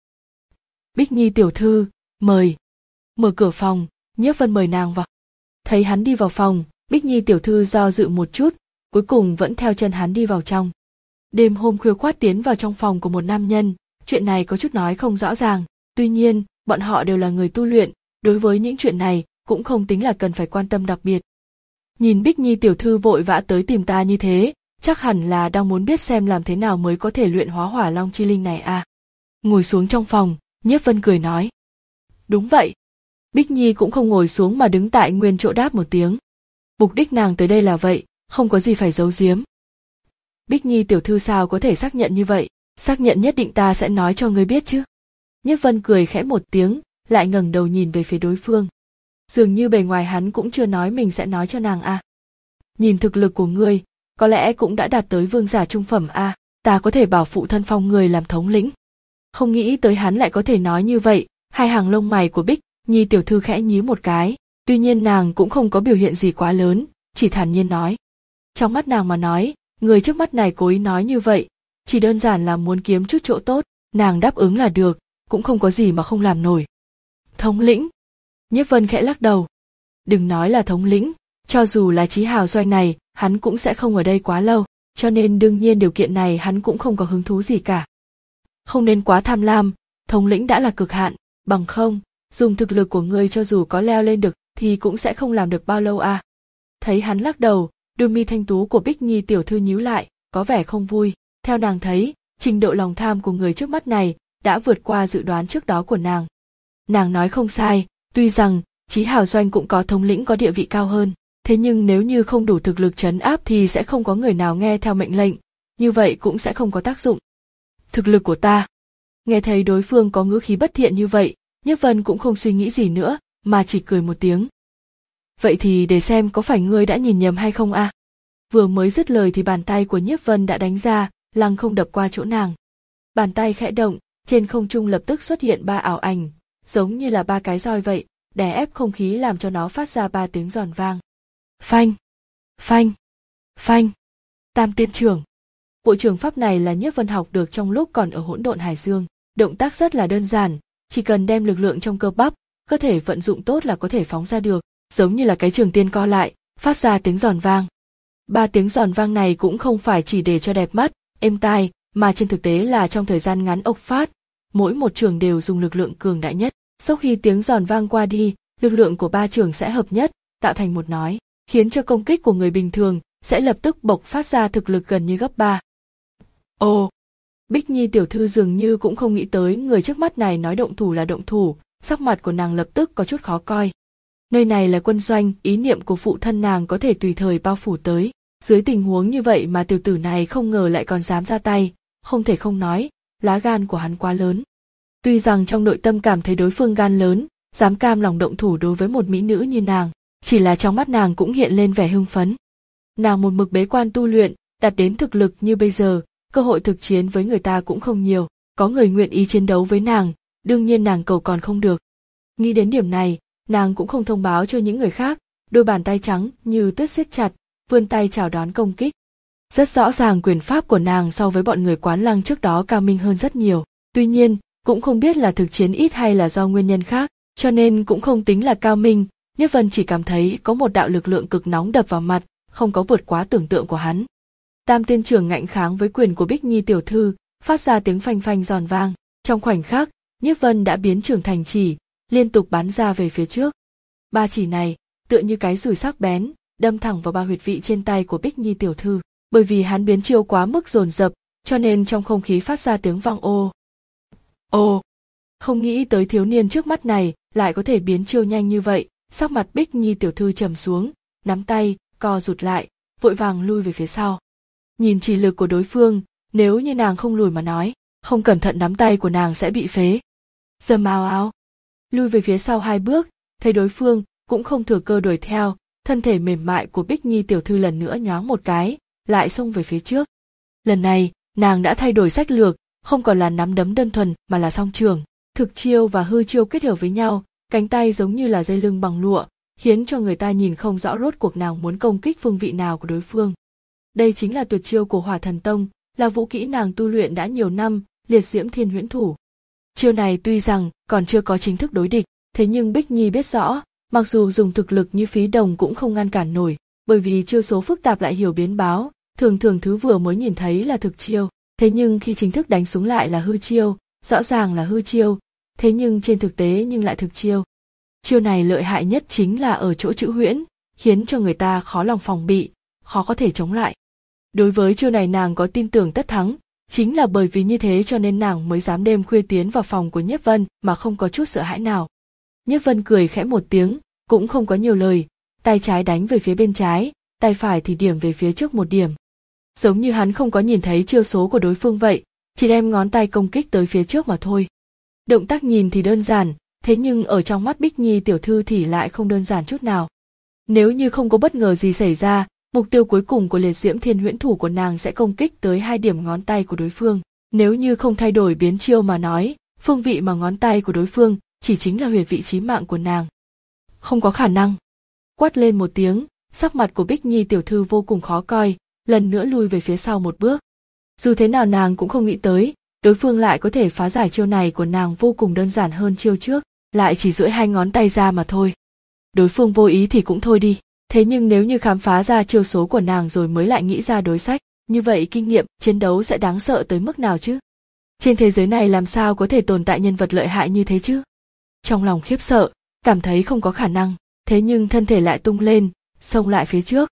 Bích Nhi tiểu thư, mời. Mở cửa phòng, Nhiếp Vân mời nàng vào. Thấy hắn đi vào phòng, Bích Nhi tiểu thư do dự một chút, cuối cùng vẫn theo chân hắn đi vào trong. Đêm hôm khuya khoắt tiến vào trong phòng của một nam nhân, chuyện này có chút nói không rõ ràng, tuy nhiên, bọn họ đều là người tu luyện, đối với những chuyện này cũng không tính là cần phải quan tâm đặc biệt. Nhìn Bích Nhi tiểu thư vội vã tới tìm ta như thế, chắc hẳn là đang muốn biết xem làm thế nào mới có thể luyện hóa Hỏa Long chi linh này à. Ngồi xuống trong phòng, Nhiếp Vân cười nói. Đúng vậy. Bích Nhi cũng không ngồi xuống mà đứng tại nguyên chỗ đáp một tiếng. Mục đích nàng tới đây là vậy, không có gì phải giấu giếm. Bích Nhi tiểu thư sao có thể xác nhận như vậy, xác nhận nhất định ta sẽ nói cho ngươi biết chứ. Nhiếp Vân cười khẽ một tiếng, lại ngẩng đầu nhìn về phía đối phương. Dường như bề ngoài hắn cũng chưa nói mình sẽ nói cho nàng à. Nhìn thực lực của ngươi, có lẽ cũng đã đạt tới vương giả trung phẩm à, ta có thể bảo phụ thân phong người làm thống lĩnh. Không nghĩ tới hắn lại có thể nói như vậy, hai hàng lông mày của Bích Nhi tiểu thư khẽ nhíu một cái, tuy nhiên nàng cũng không có biểu hiện gì quá lớn, chỉ thản nhiên nói. Trong mắt nàng mà nói, người trước mắt này cố ý nói như vậy, chỉ đơn giản là muốn kiếm chút chỗ tốt, nàng đáp ứng là được, cũng không có gì mà không làm nổi. Thống lĩnh. Nhiếp Vân khẽ lắc đầu. Đừng nói là thống lĩnh, cho dù là Chí Hào Doanh này, hắn cũng sẽ không ở đây quá lâu, cho nên đương nhiên điều kiện này hắn cũng không có hứng thú gì cả. Không nên quá tham lam, thống lĩnh đã là cực hạn, bằng không, dùng thực lực của ngươi cho dù có leo lên được thì cũng sẽ không làm được bao lâu à. Thấy hắn lắc đầu, Đôi mi thanh tú của Bích Nhi tiểu thư nhíu lại, có vẻ không vui. Theo nàng thấy, trình độ lòng tham của người trước mắt này đã vượt qua dự đoán trước đó của nàng. Nàng nói không sai, tuy rằng Chí Hào Doanh cũng có thống lĩnh có địa vị cao hơn, thế nhưng nếu như không đủ thực lực trấn áp thì sẽ không có người nào nghe theo mệnh lệnh, như vậy cũng sẽ không có tác dụng. Thực lực của ta. Nghe thấy đối phương có ngữ khí bất thiện như vậy, Nhiếp Vân cũng không suy nghĩ gì nữa, mà chỉ cười một tiếng. Vậy thì để xem có phải ngươi đã nhìn nhầm hay không a? À? Vừa mới dứt lời thì bàn tay của Nhiếp Vân đã đánh ra, lăng không đập qua chỗ nàng. Bàn tay khẽ động, trên không trung lập tức xuất hiện ba ảo ảnh, giống như là ba cái roi vậy, đè ép không khí làm cho nó phát ra ba tiếng giòn vang. Phanh, phanh, phanh. Tam tiên trưởng. Bộ trường pháp này là Nhiếp Vân học được trong lúc còn ở Hỗn Độn Hải Dương, động tác rất là đơn giản, chỉ cần đem lực lượng trong cơ bắp, cơ thể vận dụng tốt là có thể phóng ra được, giống như là cái trường tiên co lại, phát ra tiếng giòn vang. Ba tiếng giòn vang này cũng không phải chỉ để cho đẹp mắt, êm tai, mà trên thực tế là trong thời gian ngắn ộc phát, mỗi một trường đều dùng lực lượng cường đại nhất. Sau khi tiếng giòn vang qua đi, lực lượng của ba trường sẽ hợp nhất, tạo thành một nói, khiến cho công kích của người bình thường sẽ lập tức bộc phát ra thực lực gần như gấp ba. Ồ, Bích Nhi tiểu thư dường như cũng không nghĩ tới người trước mắt này nói động thủ là động thủ, sắc mặt của nàng lập tức có chút khó coi. Nơi này là quân doanh, ý niệm của phụ thân nàng có thể tùy thời bao phủ tới. Dưới tình huống như vậy mà tiểu tử này không ngờ lại còn dám ra tay, không thể không nói, lá gan của hắn quá lớn. Tuy rằng trong nội tâm cảm thấy đối phương gan lớn, dám cam lòng động thủ đối với một mỹ nữ như nàng, chỉ là trong mắt nàng cũng hiện lên vẻ hưng phấn. Nàng một mực bế quan tu luyện, đạt đến thực lực như bây giờ, cơ hội thực chiến với người ta cũng không nhiều, có người nguyện ý chiến đấu với nàng, đương nhiên nàng cầu còn không được. Nghĩ đến điểm này, nàng cũng không thông báo cho những người khác, đôi bàn tay trắng như tuyết siết chặt, vươn tay chào đón công kích. Rất rõ ràng quyền pháp của nàng so với bọn người Quán Lăng trước đó cao minh hơn rất nhiều, tuy nhiên, cũng không biết là thực chiến ít hay là do nguyên nhân khác, cho nên cũng không tính là cao minh, Nhất Vân chỉ cảm thấy có một đạo lực lượng cực nóng đập vào mặt, không có vượt quá tưởng tượng của hắn. Tam tiên trưởng ngạnh kháng với quyền của Bích Nhi tiểu thư, phát ra tiếng phanh phanh giòn vang, trong khoảnh khắc, Nhiếp Vân đã biến trưởng thành chỉ, liên tục bắn ra về phía trước. Ba chỉ này, tựa như cái dùi sắc bén, đâm thẳng vào ba huyệt vị trên tay của Bích Nhi tiểu thư, bởi vì hắn biến chiêu quá mức dồn dập, cho nên trong không khí phát ra tiếng vang ô. Ô, không nghĩ tới thiếu niên trước mắt này lại có thể biến chiêu nhanh như vậy, sắc mặt Bích Nhi tiểu thư trầm xuống, nắm tay, co rụt lại, vội vàng lui về phía sau. Nhìn chỉ lực của đối phương, nếu như nàng không lùi mà nói, không cẩn thận nắm tay của nàng sẽ bị phế. Dầm ào ào, lui về phía sau hai bước, thấy đối phương cũng không thừa cơ đuổi theo, thân thể mềm mại của Bích Nhi tiểu thư lần nữa nhoáng một cái, lại xông về phía trước. Lần này, nàng đã thay đổi sách lược, không còn là nắm đấm đơn thuần mà là song trường, thực chiêu và hư chiêu kết hợp với nhau, cánh tay giống như là dây lưng bằng lụa, khiến cho người ta nhìn không rõ rốt cuộc nàng muốn công kích phương vị nào của đối phương. Đây chính là tuyệt chiêu của Hỏa Thần Tông, là vũ kỹ nàng tu luyện đã nhiều năm, Liệt Diễm Thiên Huyễn Thủ. Chiêu này tuy rằng còn chưa có chính thức đối địch, thế nhưng Bích Nhi biết rõ, mặc dù dùng thực lực như Phí Đồng cũng không ngăn cản nổi, bởi vì chiêu số phức tạp lại hiểu biến báo, thường thường thứ vừa mới nhìn thấy là thực chiêu, thế nhưng khi chính thức đánh xuống lại là hư chiêu, rõ ràng là hư chiêu, thế nhưng trên thực tế nhưng lại thực chiêu. Chiêu này lợi hại nhất chính là ở chỗ chữ huyễn, khiến cho người ta khó lòng phòng bị, khó có thể chống lại. Đối với chiêu này nàng có tin tưởng tất thắng, chính là bởi vì như thế cho nên nàng mới dám đêm khuya tiến vào phòng của Nhiếp Vân mà không có chút sợ hãi nào. Nhiếp Vân cười khẽ một tiếng, cũng không có nhiều lời, tay trái đánh về phía bên trái, tay phải thì điểm về phía trước một điểm. Giống như hắn không có nhìn thấy chiêu số của đối phương vậy, chỉ đem ngón tay công kích tới phía trước mà thôi. Động tác nhìn thì đơn giản, thế nhưng ở trong mắt Bích Nhi tiểu thư thì lại không đơn giản chút nào. Nếu như không có bất ngờ gì xảy ra, mục tiêu cuối cùng của Liệt Diễm Thiên Huyễn Thủ của nàng sẽ công kích tới hai điểm ngón tay của đối phương. Nếu như không thay đổi biến chiêu mà nói, phương vị mà ngón tay của đối phương chỉ chính là huyệt vị chí mạng của nàng. Không có khả năng. Quát lên một tiếng, sắc mặt của Bích Nhi tiểu thư vô cùng khó coi, lần nữa lui về phía sau một bước. Dù thế nào nàng cũng không nghĩ tới, đối phương lại có thể phá giải chiêu này của nàng vô cùng đơn giản hơn chiêu trước, lại chỉ duỗi hai ngón tay ra mà thôi. Đối phương vô ý thì cũng thôi đi, thế nhưng nếu như khám phá ra chiêu số của nàng rồi mới lại nghĩ ra đối sách, như vậy kinh nghiệm chiến đấu sẽ đáng sợ tới mức nào chứ? Trên thế giới này làm sao có thể tồn tại nhân vật lợi hại như thế chứ? Trong lòng khiếp sợ, cảm thấy không có khả năng, thế nhưng thân thể lại tung lên, xông lại phía trước.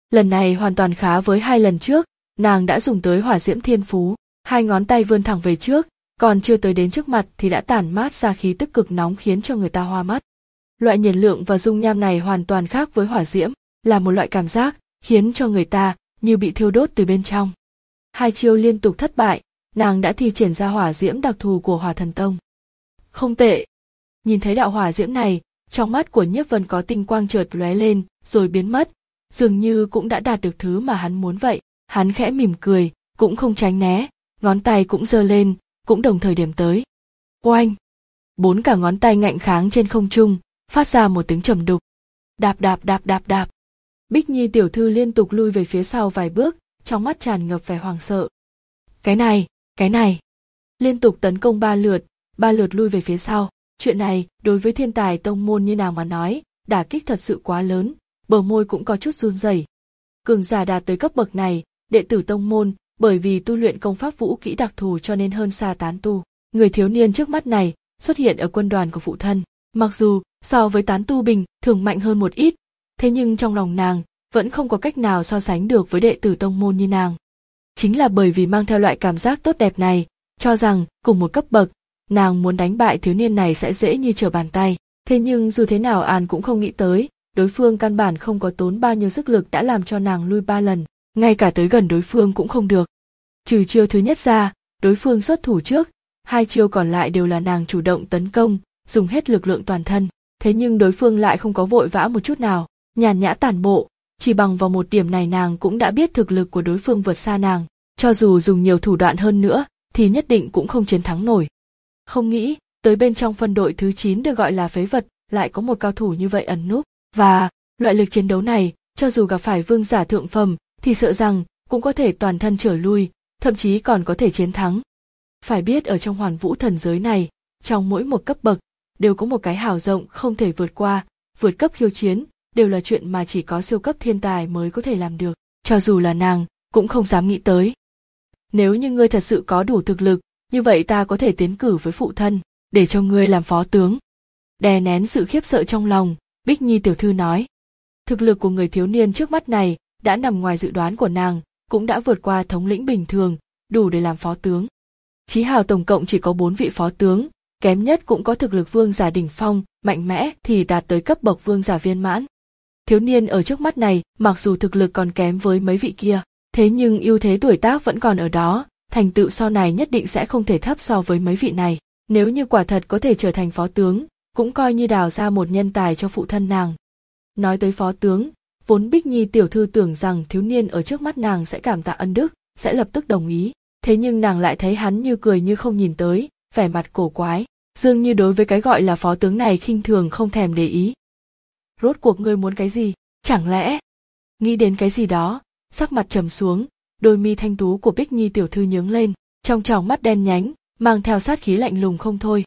Lần này hoàn toàn khá với hai lần trước, nàng đã dùng tới hỏa diễm thiên phú, hai ngón tay vươn thẳng về trước, còn chưa tới đến trước mặt thì đã tản mát ra khí tức cực nóng khiến cho người ta hoa mắt. Loại nhiệt lượng và dung nham này hoàn toàn khác với hỏa diễm, là một loại cảm giác khiến cho người ta như bị thiêu đốt từ bên trong. Hai chiêu liên tục thất bại, nàng đã thi triển ra hỏa diễm đặc thù của Hỏa Thần Tông. Không tệ. Nhìn thấy đạo hỏa diễm này, trong mắt của Nhiếp Vân có tinh quang chợt lóe lên, rồi biến mất, dường như cũng đã đạt được thứ mà hắn muốn vậy. Hắn khẽ mỉm cười, cũng không tránh né, ngón tay cũng giơ lên, cũng đồng thời điểm tới. Oanh! Bốn cả ngón tay ngạnh kháng trên không trung, phát ra một tiếng trầm đục. Đạp đạp đạp đạp đạp. Bích Nhi tiểu thư liên tục lui về phía sau vài bước, trong mắt tràn ngập vẻ hoảng sợ. Cái này, cái này. Liên tục tấn công ba lượt, ba lượt lui về phía sau. Chuyện này, đối với thiên tài tông môn như nàng mà nói, đả kích thật sự quá lớn, bờ môi cũng có chút run rẩy. Cường giả đạt tới cấp bậc này, đệ tử tông môn, bởi vì tu luyện công pháp vũ kỹ đặc thù cho nên hơn xa tán tu. Người thiếu niên trước mắt này xuất hiện ở quân đoàn của phụ thân, mặc dù so với tán tu bình thường mạnh hơn một ít, thế nhưng trong lòng nàng vẫn không có cách nào so sánh được với đệ tử tông môn như nàng. Chính là bởi vì mang theo loại cảm giác tốt đẹp này, cho rằng cùng một cấp bậc, nàng muốn đánh bại thiếu niên này sẽ dễ như trở bàn tay. Thế nhưng dù thế nào An cũng không nghĩ tới, đối phương căn bản không có tốn bao nhiêu sức lực đã làm cho nàng lui ba lần, ngay cả tới gần đối phương cũng không được. Trừ chiêu thứ nhất ra, đối phương xuất thủ trước, hai chiêu còn lại đều là nàng chủ động tấn công, dùng hết lực lượng toàn thân. Thế nhưng đối phương lại không có vội vã một chút nào, nhàn nhã tản bộ, chỉ bằng vào một điểm này nàng cũng đã biết thực lực của đối phương vượt xa nàng, cho dù dùng nhiều thủ đoạn hơn nữa, thì nhất định cũng không chiến thắng nổi. Không nghĩ, tới bên trong phân đội thứ chín được gọi là phế vật, lại có một cao thủ như vậy ẩn núp, và loại lực chiến đấu này, cho dù gặp phải vương giả thượng phẩm, thì sợ rằng cũng có thể toàn thân trở lui, thậm chí còn có thể chiến thắng. Phải biết ở trong Hoàn Vũ thần giới này, trong mỗi một cấp bậc, đều có một cái hào rộng không thể vượt qua, vượt cấp khiêu chiến, đều là chuyện mà chỉ có siêu cấp thiên tài mới có thể làm được, cho dù là nàng, cũng không dám nghĩ tới. Nếu như ngươi thật sự có đủ thực lực, như vậy ta có thể tiến cử với phụ thân, để cho ngươi làm phó tướng. Đè nén sự khiếp sợ trong lòng, Bích Nhi tiểu thư nói. Thực lực của người thiếu niên trước mắt này đã nằm ngoài dự đoán của nàng, cũng đã vượt qua thống lĩnh bình thường, đủ để làm phó tướng. Chí Hào tổng cộng chỉ có bốn vị phó tướng, kém nhất cũng có thực lực vương giả đỉnh phong, mạnh mẽ thì đạt tới cấp bậc vương giả viên mãn. Thiếu niên ở trước mắt này, mặc dù thực lực còn kém với mấy vị kia, thế nhưng ưu thế tuổi tác vẫn còn ở đó, thành tựu sau này nhất định sẽ không thể thấp so với mấy vị này. Nếu như quả thật có thể trở thành phó tướng, cũng coi như đào ra một nhân tài cho phụ thân nàng. Nói tới phó tướng, vốn Bích Nhi tiểu thư tưởng rằng thiếu niên ở trước mắt nàng sẽ cảm tạ ân đức, sẽ lập tức đồng ý. Thế nhưng nàng lại thấy hắn như cười như không nhìn tới, vẻ mặt cổ quái, dường như đối với cái gọi là phó tướng này khinh thường không thèm để ý. Rốt cuộc ngươi muốn cái gì? Chẳng lẽ? Nghĩ đến cái gì đó, sắc mặt trầm xuống, đôi mi thanh tú của Bích Nhi tiểu thư nhướng lên, trong tròng mắt đen nhánh, mang theo sát khí lạnh lùng không thôi.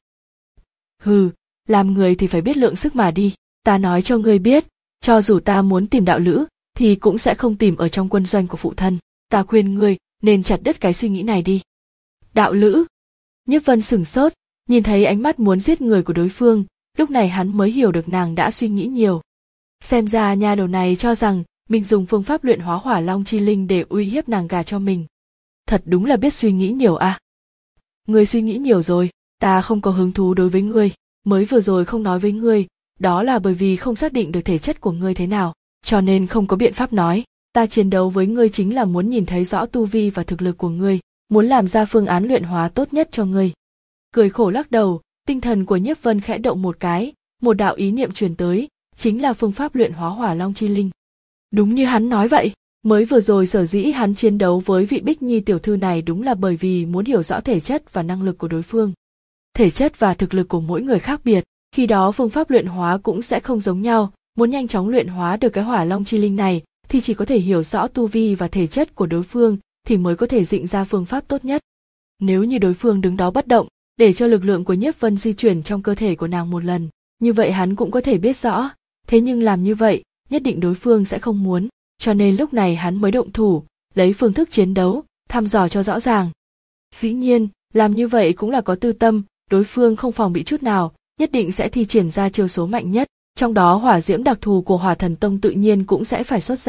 Hừ, làm người thì phải biết lượng sức mà đi, ta nói cho ngươi biết, cho dù ta muốn tìm đạo lữ, thì cũng sẽ không tìm ở trong quân doanh của phụ thân, ta khuyên ngươi nên chặt đứt cái suy nghĩ này đi. Đạo lữ? Nhiếp Vân sửng sốt, nhìn thấy ánh mắt muốn giết người của đối phương, lúc này hắn mới hiểu được nàng đã suy nghĩ nhiều. Xem ra nha đầu này cho rằng mình dùng phương pháp luyện hóa hỏa long chi linh để uy hiếp nàng gà cho mình. Thật đúng là biết suy nghĩ nhiều à. Ngươi suy nghĩ nhiều rồi, ta không có hứng thú đối với ngươi, mới vừa rồi không nói với ngươi, đó là bởi vì không xác định được thể chất của ngươi thế nào, cho nên không có biện pháp nói. Ta chiến đấu với ngươi chính là muốn nhìn thấy rõ tu vi và thực lực của ngươi, muốn làm ra phương án luyện hóa tốt nhất cho ngươi. Cười khổ lắc đầu, tinh thần của Nhiếp Vân khẽ động một cái, một đạo ý niệm truyền tới, chính là phương pháp luyện hóa hỏa long chi linh. Đúng như hắn nói vậy, mới vừa rồi sở dĩ hắn chiến đấu với vị Bích Nhi tiểu thư này đúng là bởi vì muốn hiểu rõ thể chất và năng lực của đối phương. Thể chất và thực lực của mỗi người khác biệt, khi đó phương pháp luyện hóa cũng sẽ không giống nhau, muốn nhanh chóng luyện hóa được cái hỏa long chi linh này, thì chỉ có thể hiểu rõ tu vi và thể chất của đối phương thì mới có thể định ra phương pháp tốt nhất. Nếu như đối phương đứng đó bất động, để cho lực lượng của Nhiếp Vân di chuyển trong cơ thể của nàng một lần, như vậy hắn cũng có thể biết rõ, thế nhưng làm như vậy, nhất định đối phương sẽ không muốn, cho nên lúc này hắn mới động thủ, lấy phương thức chiến đấu, thăm dò cho rõ ràng. Dĩ nhiên, làm như vậy cũng là có tư tâm, đối phương không phòng bị chút nào, nhất định sẽ thi triển ra chiêu số mạnh nhất, trong đó hỏa diễm đặc thù của Hỏa Thần Tông tự nhiên cũng sẽ phải xuất ra.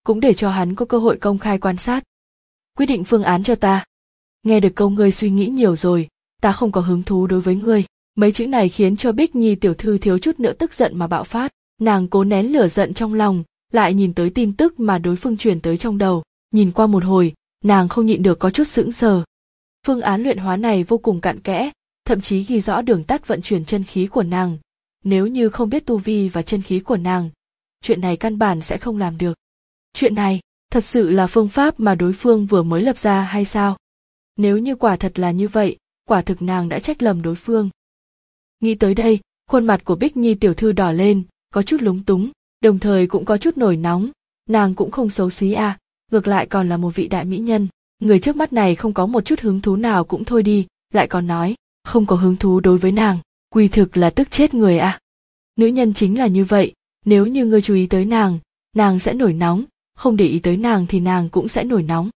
cũng để cho hắn có cơ hội công khai quan sát. Quyết định phương án cho ta. Nghe được câu ngươi suy nghĩ nhiều rồi, ta không có hứng thú đối với ngươi. Mấy chữ này khiến cho Bích Nhi tiểu thư thiếu chút nữa tức giận mà bạo phát. Nàng cố nén lửa giận trong lòng, lại nhìn tới tin tức mà đối phương truyền tới trong đầu. Nhìn qua một hồi, nàng không nhịn được có chút sững sờ. Phương án luyện hóa này vô cùng cặn kẽ, thậm chí ghi rõ đường tắt vận chuyển chân khí của nàng. Nếu như không biết tu vi và chân khí của nàng, chuyện này căn bản sẽ không làm được. Chuyện này, thật sự là phương pháp mà đối phương vừa mới lập ra hay sao? Nếu như quả thật là như vậy, quả thực nàng đã trách lầm đối phương. Nghĩ tới đây, khuôn mặt của Bích Nhi tiểu thư đỏ lên, có chút lúng túng, đồng thời cũng có chút nổi nóng. Nàng cũng không xấu xí à, ngược lại còn là một vị đại mỹ nhân. Người trước mắt này không có một chút hứng thú nào cũng thôi đi, lại còn nói, không có hứng thú đối với nàng, quy thực là tức chết người à. Nữ nhân chính là như vậy, nếu như ngươi chú ý tới nàng, nàng sẽ nổi nóng, không để ý tới nàng thì nàng cũng sẽ nổi nóng.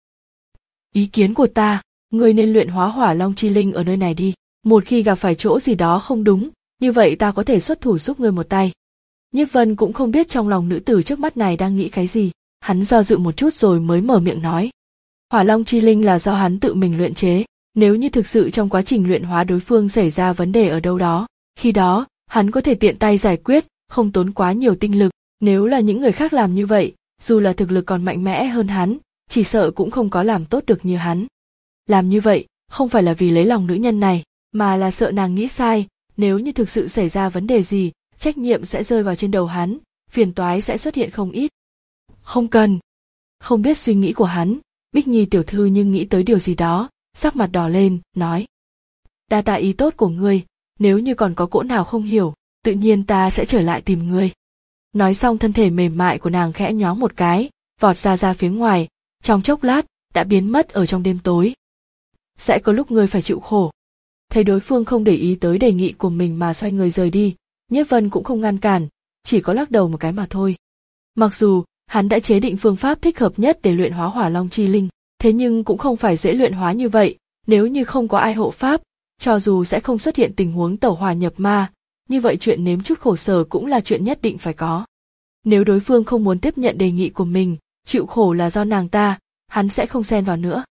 Ý kiến của ta, ngươi nên luyện hóa hỏa long chi linh ở nơi này đi, một khi gặp phải chỗ gì đó không đúng, như vậy ta có thể xuất thủ giúp ngươi một tay. Nhiếp Vân cũng không biết trong lòng nữ tử trước mắt này đang nghĩ cái gì, hắn do dự một chút rồi mới mở miệng nói. Hỏa long chi linh là do hắn tự mình luyện chế, nếu như thực sự trong quá trình luyện hóa đối phương xảy ra vấn đề ở đâu đó, khi đó, hắn có thể tiện tay giải quyết, không tốn quá nhiều tinh lực. Nếu là những người khác làm như vậy, dù là thực lực còn mạnh mẽ hơn hắn, chỉ sợ cũng không có làm tốt được như hắn. Làm như vậy, không phải là vì lấy lòng nữ nhân này, mà là sợ nàng nghĩ sai, nếu như thực sự xảy ra vấn đề gì, trách nhiệm sẽ rơi vào trên đầu hắn, phiền toái sẽ xuất hiện không ít. Không cần. Không biết suy nghĩ của hắn, Bích Nhi tiểu thư nhưng nghĩ tới điều gì đó, sắc mặt đỏ lên, nói. Đa tạ ý tốt của ngươi, nếu như còn có cỗ nào không hiểu, tự nhiên ta sẽ trở lại tìm ngươi. Nói xong thân thể mềm mại của nàng khẽ nhoáng một cái, vọt ra ra phía ngoài, trong chốc lát, đã biến mất ở trong đêm tối. Sẽ có lúc ngươi phải chịu khổ. Thấy đối phương không để ý tới đề nghị của mình mà xoay người rời đi, Nhiếp Vân cũng không ngăn cản, chỉ có lắc đầu một cái mà thôi. Mặc dù, hắn đã chế định phương pháp thích hợp nhất để luyện hóa hỏa long chi linh, thế nhưng cũng không phải dễ luyện hóa như vậy, nếu như không có ai hộ pháp, cho dù sẽ không xuất hiện tình huống tẩu hỏa nhập ma, như vậy chuyện nếm chút khổ sở cũng là chuyện nhất định phải có. Nếu đối phương không muốn tiếp nhận đề nghị của mình, chịu khổ là do nàng ta, hắn sẽ không xen vào nữa.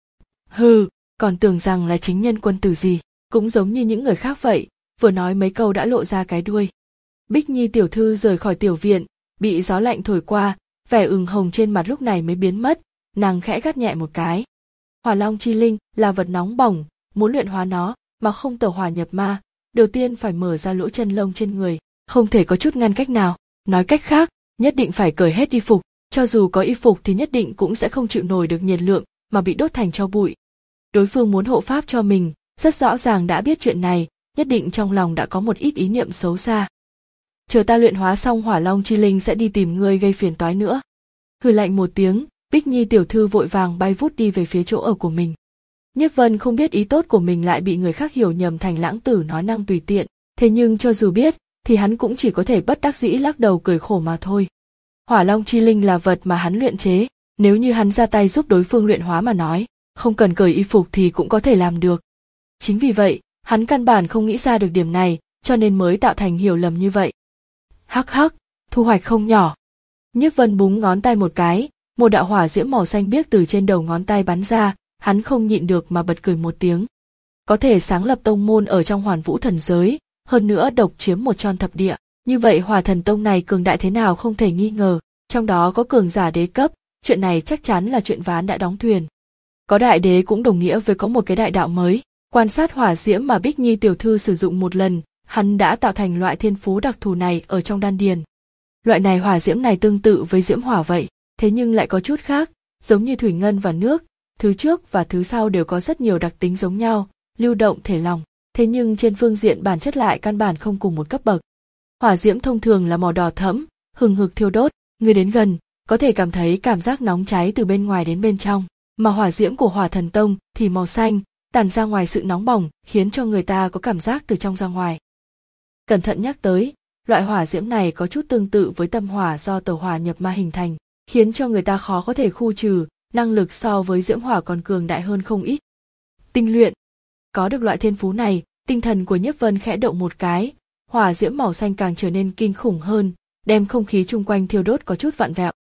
Hừ, còn tưởng rằng là chính nhân quân tử gì, cũng giống như những người khác vậy, vừa nói mấy câu đã lộ ra cái đuôi. Bích Nhi tiểu thư rời khỏi tiểu viện, bị gió lạnh thổi qua, vẻ ửng hồng trên mặt lúc này mới biến mất, nàng khẽ gắt nhẹ một cái. Hỏa long chi linh là vật nóng bỏng, muốn luyện hóa nó mà không tẩu hỏa nhập ma, đầu tiên phải mở ra lỗ chân lông trên người, không thể có chút ngăn cách nào. Nói cách khác, nhất định phải cởi hết y phục, cho dù có y phục thì nhất định cũng sẽ không chịu nổi được nhiệt lượng mà bị đốt thành tro bụi. Đối phương muốn hộ pháp cho mình, rất rõ ràng đã biết chuyện này, nhất định trong lòng đã có một ít ý niệm xấu xa. Chờ ta luyện hóa xong hỏa long chi linh sẽ đi tìm ngươi gây phiền toái nữa. Hừ lạnh một tiếng, Bích Nhi tiểu thư vội vàng bay vút đi về phía chỗ ở của mình. Nhiếp Vân không biết ý tốt của mình lại bị người khác hiểu nhầm thành lãng tử nói năng tùy tiện, thế nhưng cho dù biết, thì hắn cũng chỉ có thể bất đắc dĩ lắc đầu cười khổ mà thôi. Hỏa long chi linh là vật mà hắn luyện chế, nếu như hắn ra tay giúp đối phương luyện hóa mà nói, không cần cởi y phục thì cũng có thể làm được. Chính vì vậy, hắn căn bản không nghĩ ra được điểm này, cho nên mới tạo thành hiểu lầm như vậy. Hắc hắc, thu hoạch không nhỏ. Nhiếp Vân búng ngón tay một cái, một đạo hỏa diễm màu xanh biếc từ trên đầu ngón tay bắn ra, hắn không nhịn được mà bật cười một tiếng. Có thể sáng lập tông môn ở trong Hoàn Vũ thần giới, hơn nữa độc chiếm một tròn thập địa, như vậy Hỏa Thần Tông này cường đại thế nào không thể nghi ngờ, trong đó có cường giả đế cấp, chuyện này chắc chắn là chuyện ván đã đóng thuyền. Có đại đế cũng đồng nghĩa với có một cái đại đạo mới. Quan sát hỏa diễm mà Bích Nhi tiểu thư sử dụng một lần, hắn đã tạo thành loại thiên phú đặc thù này ở trong đan điền. Loại này hỏa diễm này tương tự với diễm hỏa vậy, thế nhưng lại có chút khác, giống như thủy ngân và nước, thứ trước và thứ sau đều có rất nhiều đặc tính giống nhau, lưu động thể lòng, thế nhưng trên phương diện bản chất lại căn bản không cùng một cấp bậc. Hỏa diễm thông thường là màu đỏ thẫm, hừng hực thiêu đốt, người đến gần, có thể cảm thấy cảm giác nóng cháy từ bên ngoài đến bên trong, mà hỏa diễm của Hỏa Thần Tông thì màu xanh, tản ra ngoài sự nóng bỏng, khiến cho người ta có cảm giác từ trong ra ngoài. Cẩn thận nhắc tới, loại hỏa diễm này có chút tương tự với tâm hỏa do tẩu hỏa nhập ma hình thành, khiến cho người ta khó có thể khu trừ, năng lực so với diễm hỏa còn cường đại hơn không ít. Tinh luyện. Có được loại thiên phú này, tinh thần của Nhiếp Vân khẽ động một cái, hỏa diễm màu xanh càng trở nên kinh khủng hơn, đem không khí chung quanh thiêu đốt có chút vặn vẹo.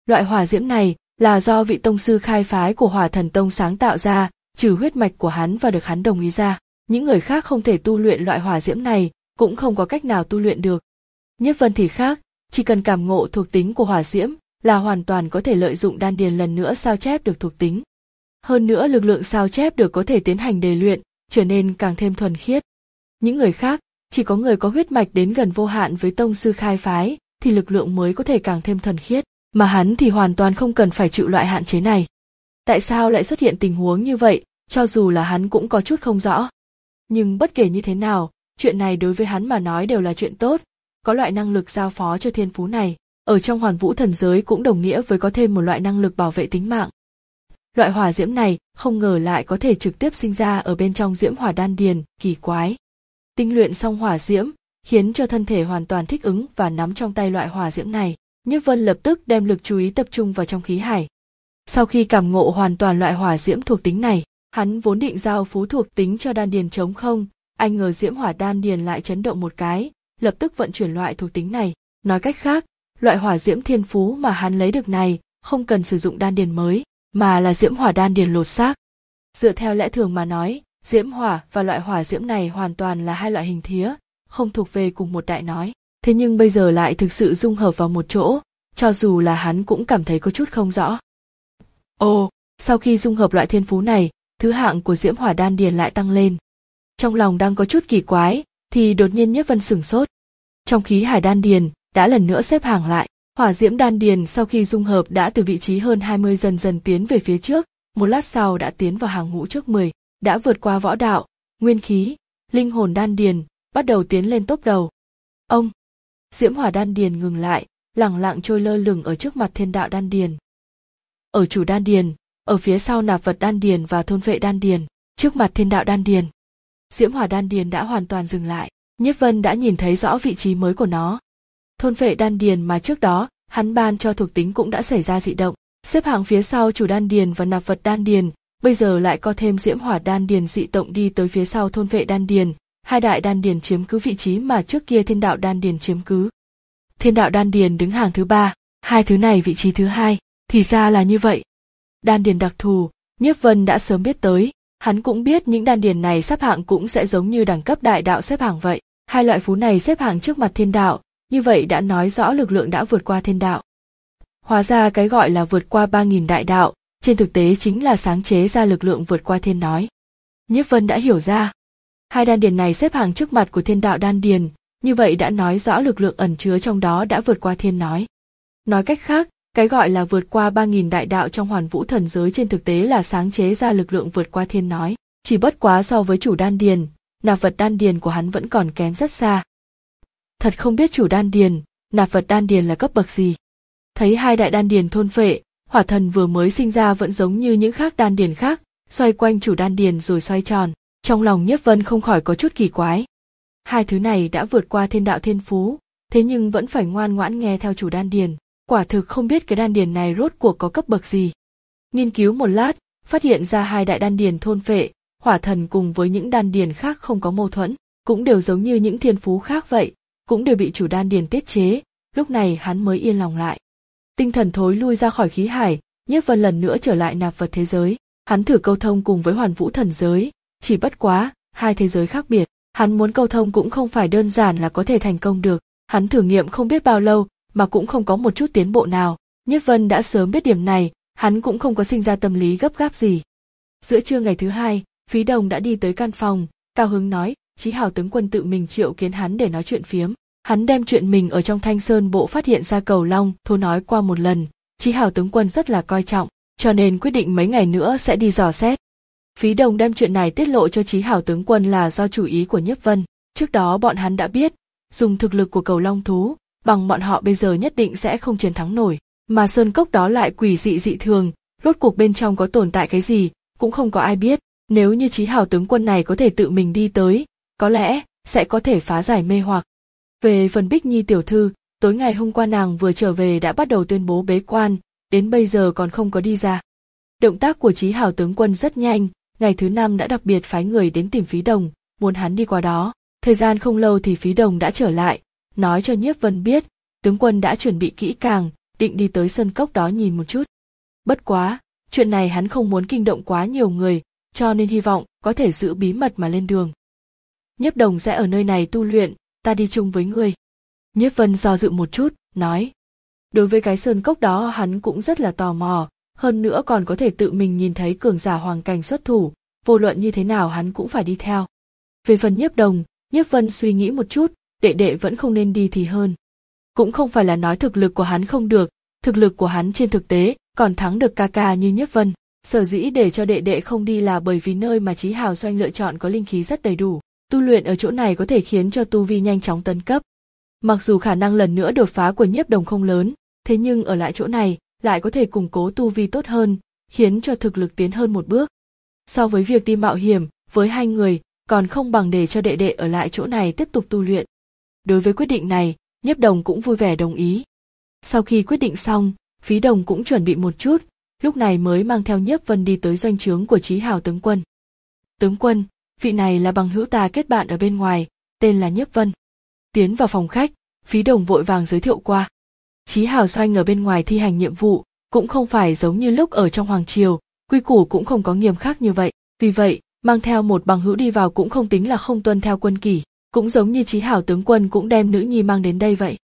Loại hỏa diễm này là do vị tông sư khai phái của Hỏa Thần Tông sáng tạo ra, trừ huyết mạch của hắn và được hắn đồng ý ra. Những người khác không thể tu luyện loại hỏa diễm này, cũng không có cách nào tu luyện được. Nhiếp Vân thì khác, chỉ cần cảm ngộ thuộc tính của hỏa diễm là hoàn toàn có thể lợi dụng đan điền lần nữa sao chép được thuộc tính. Hơn nữa lực lượng sao chép được có thể tiến hành đề luyện, trở nên càng thêm thuần khiết. Những người khác, chỉ có người có huyết mạch đến gần vô hạn với tông sư khai phái, thì lực lượng mới có thể càng thêm thuần khiết, mà hắn thì hoàn toàn không cần phải chịu loại hạn chế này. Tại sao lại xuất hiện tình huống như vậy, cho dù là hắn cũng có chút không rõ. Nhưng bất kể như thế nào, chuyện này đối với hắn mà nói đều là chuyện tốt, có loại năng lực giao phó cho thiên phú này, ở trong Hoàn Vũ thần giới cũng đồng nghĩa với có thêm một loại năng lực bảo vệ tính mạng. Loại hỏa diễm này không ngờ lại có thể trực tiếp sinh ra ở bên trong diễm hỏa đan điền, kỳ quái. Tinh luyện xong hỏa diễm, khiến cho thân thể hoàn toàn thích ứng và nắm trong tay loại hỏa diễm này. Nhiếp Vân lập tức đem lực chú ý tập trung vào trong khí hải. Sau khi cảm ngộ hoàn toàn loại hỏa diễm thuộc tính này, hắn vốn định giao phú thuộc tính cho đan điền trống không, anh ngờ diễm hỏa đan điền lại chấn động một cái, lập tức vận chuyển loại thuộc tính này. Nói cách khác, loại hỏa diễm thiên phú mà hắn lấy được này không cần sử dụng đan điền mới, mà là diễm hỏa đan điền lột xác. Dựa theo lẽ thường mà nói, diễm hỏa và loại hỏa diễm này hoàn toàn là hai loại hình thía, không thuộc về cùng một đại nói. Thế nhưng bây giờ lại thực sự dung hợp vào một chỗ, cho dù là hắn cũng cảm thấy có chút không rõ. Ồ, sau khi dung hợp loại thiên phú này, thứ hạng của diễm hỏa đan điền lại tăng lên. Trong lòng đang có chút kỳ quái, thì đột nhiên Nhiếp Vân sửng sốt. Trong khí hải đan điền đã lần nữa xếp hàng lại, hỏa diễm đan điền sau khi dung hợp đã từ vị trí hơn hai mươi dần dần tiến về phía trước, một lát sau đã tiến vào hàng ngũ trước mười, đã vượt qua võ đạo, nguyên khí, linh hồn đan điền, bắt đầu tiến lên top đầu. Ông, diễm hỏa đan điền ngừng lại, lẳng lặng trôi lơ lửng ở trước mặt thiên đạo đan điền. Ở chủ đan điền, ở phía sau nạp vật đan điền và thôn vệ đan điền, trước mặt thiên đạo đan điền. Diễm hỏa đan điền đã hoàn toàn dừng lại, Nhiếp Vân đã nhìn thấy rõ vị trí mới của nó. Thôn vệ đan điền mà trước đó hắn ban cho thuộc tính cũng đã xảy ra dị động, xếp hạng phía sau chủ đan điền và nạp vật đan điền, bây giờ lại có thêm diễm hỏa đan điền dị động đi tới phía sau thôn vệ đan điền, hai đại đan điền chiếm cứ vị trí mà trước kia thiên đạo đan điền chiếm cứ. Thiên đạo đan điền đứng hàng thứ ba, hai thứ này vị trí thứ hai, thì ra là như vậy. Đan điền đặc thù, Nhiếp Vân đã sớm biết tới, hắn cũng biết những đan điền này xếp hạng cũng sẽ giống như đẳng cấp đại đạo xếp hạng vậy, hai loại phú này xếp hạng trước mặt thiên đạo, như vậy đã nói rõ lực lượng đã vượt qua thiên đạo. Hóa ra cái gọi là vượt qua ba nghìn đại đạo, trên thực tế chính là sáng chế ra lực lượng vượt qua thiên nói. Nhiếp Vân đã hiểu ra, hai đan điền này xếp hàng trước mặt của thiên đạo đan điền, như vậy đã nói rõ lực lượng ẩn chứa trong đó đã vượt qua thiên nói. Nói cách khác, cái gọi là vượt qua ba nghìn đại đạo trong Hoàn Vũ thần giới trên thực tế là sáng chế ra lực lượng vượt qua thiên nói, chỉ bất quá so với chủ đan điền, nạp vật đan điền của hắn vẫn còn kém rất xa. Thật không biết chủ đan điền, nạp vật đan điền là cấp bậc gì. Thấy hai đại đan điền thôn phệ, hỏa thần vừa mới sinh ra vẫn giống như những khác đan điền khác, xoay quanh chủ đan điền rồi xoay tròn, trong lòng Nhiếp Vân không khỏi có chút kỳ quái. Hai thứ này đã vượt qua thiên đạo thiên phú, thế nhưng vẫn phải ngoan ngoãn nghe theo chủ đan điền, quả thực không biết cái đan điền này rốt cuộc có cấp bậc gì. Nghiên cứu một lát, phát hiện ra hai đại đan điền thôn phệ, hỏa thần cùng với những đan điền khác không có mâu thuẫn, cũng đều giống như những thiên phú khác vậy, cũng đều bị chủ đan điền tiết chế, lúc này hắn mới yên lòng lại. Tinh thần thối lui ra khỏi khí hải, Nhiếp Vân lần nữa trở lại nạp vật thế giới, hắn thử câu thông cùng với Hoàn Vũ thần giới, chỉ bất quá, hai thế giới khác biệt, hắn muốn câu thông cũng không phải đơn giản là có thể thành công được, hắn thử nghiệm không biết bao lâu mà cũng không có một chút tiến bộ nào. Nhiếp Vân đã sớm biết điểm này, hắn cũng không có sinh ra tâm lý gấp gáp gì. Giữa trưa ngày thứ hai, Phí Đồng đã đi tới căn phòng, cao hứng nói, Chí Hào tướng quân tự mình triệu kiến hắn để nói chuyện phiếm. Hắn đem chuyện mình ở trong Thanh Sơn bộ phát hiện ra cầu long thô nói qua một lần, Chí Hào tướng quân rất là coi trọng, cho nên quyết định mấy ngày nữa sẽ đi dò xét. Phí Đồng đem chuyện này tiết lộ cho Chí Hào tướng quân là do chủ ý của Nhiếp Vân, trước đó bọn hắn đã biết, dùng thực lực của cầu long thú, bằng bọn họ bây giờ nhất định sẽ không chiến thắng nổi, mà sơn cốc đó lại quỷ dị dị thường, rốt cuộc bên trong có tồn tại cái gì, cũng không có ai biết, nếu như Chí Hào tướng quân này có thể tự mình đi tới, có lẽ sẽ có thể phá giải mê hoặc. Về phần Bích Nhi tiểu thư, tối ngày hôm qua nàng vừa trở về đã bắt đầu tuyên bố bế quan, đến bây giờ còn không có đi ra. Động tác của Chí Hào tướng quân rất nhanh, ngày thứ năm đã đặc biệt phái người đến tìm Phí Đồng, muốn hắn đi qua đó. Thời gian không lâu thì Phí Đồng đã trở lại, nói cho Nhiếp Vân biết, tướng quân đã chuẩn bị kỹ càng, định đi tới sân cốc đó nhìn một chút. Bất quá, chuyện này hắn không muốn kinh động quá nhiều người, cho nên hy vọng có thể giữ bí mật mà lên đường. Nhiếp Đồng sẽ ở nơi này tu luyện, ta đi chung với ngươi. Nhiếp Vân do dự một chút, nói. Đối với cái sơn cốc đó hắn cũng rất là tò mò, hơn nữa còn có thể tự mình nhìn thấy cường giả hoàng cảnh xuất thủ, vô luận như thế nào hắn cũng phải đi theo. Về phần Nhiếp Đồng, Nhiếp Vân suy nghĩ một chút, đệ đệ vẫn không nên đi thì hơn. Cũng không phải là nói thực lực của hắn không được, thực lực của hắn trên thực tế còn thắng được ca ca như Nhiếp Vân. Sở dĩ để cho đệ đệ không đi là bởi vì nơi mà Chí Hào Doanh lựa chọn có linh khí rất đầy đủ, tu luyện ở chỗ này có thể khiến cho tu vi nhanh chóng tấn cấp. Mặc dù khả năng lần nữa đột phá của Nhiếp Đồng không lớn, thế nhưng ở lại chỗ này lại có thể củng cố tu vi tốt hơn, khiến cho thực lực tiến hơn một bước. So với việc đi mạo hiểm, với hai người, còn không bằng để cho đệ đệ ở lại chỗ này tiếp tục tu luyện. Đối với quyết định này, Nhiếp Đồng cũng vui vẻ đồng ý. Sau khi quyết định xong, Phí Đồng cũng chuẩn bị một chút, lúc này mới mang theo Nhiếp Vân đi tới doanh trướng của Chí Hào tướng quân. Tướng quân, vị này là bằng hữu ta kết bạn ở bên ngoài, tên là Nhiếp Vân. Tiến vào phòng khách, Phí Đồng vội vàng giới thiệu qua. Chí Hào Doanh ở bên ngoài thi hành nhiệm vụ, cũng không phải giống như lúc ở trong hoàng triều, quy củ cũng không có nghiêm khắc như vậy, vì vậy, mang theo một bằng hữu đi vào cũng không tính là không tuân theo quân kỷ, cũng giống như Chí Hào tướng quân cũng đem nữ nhi mang đến đây vậy.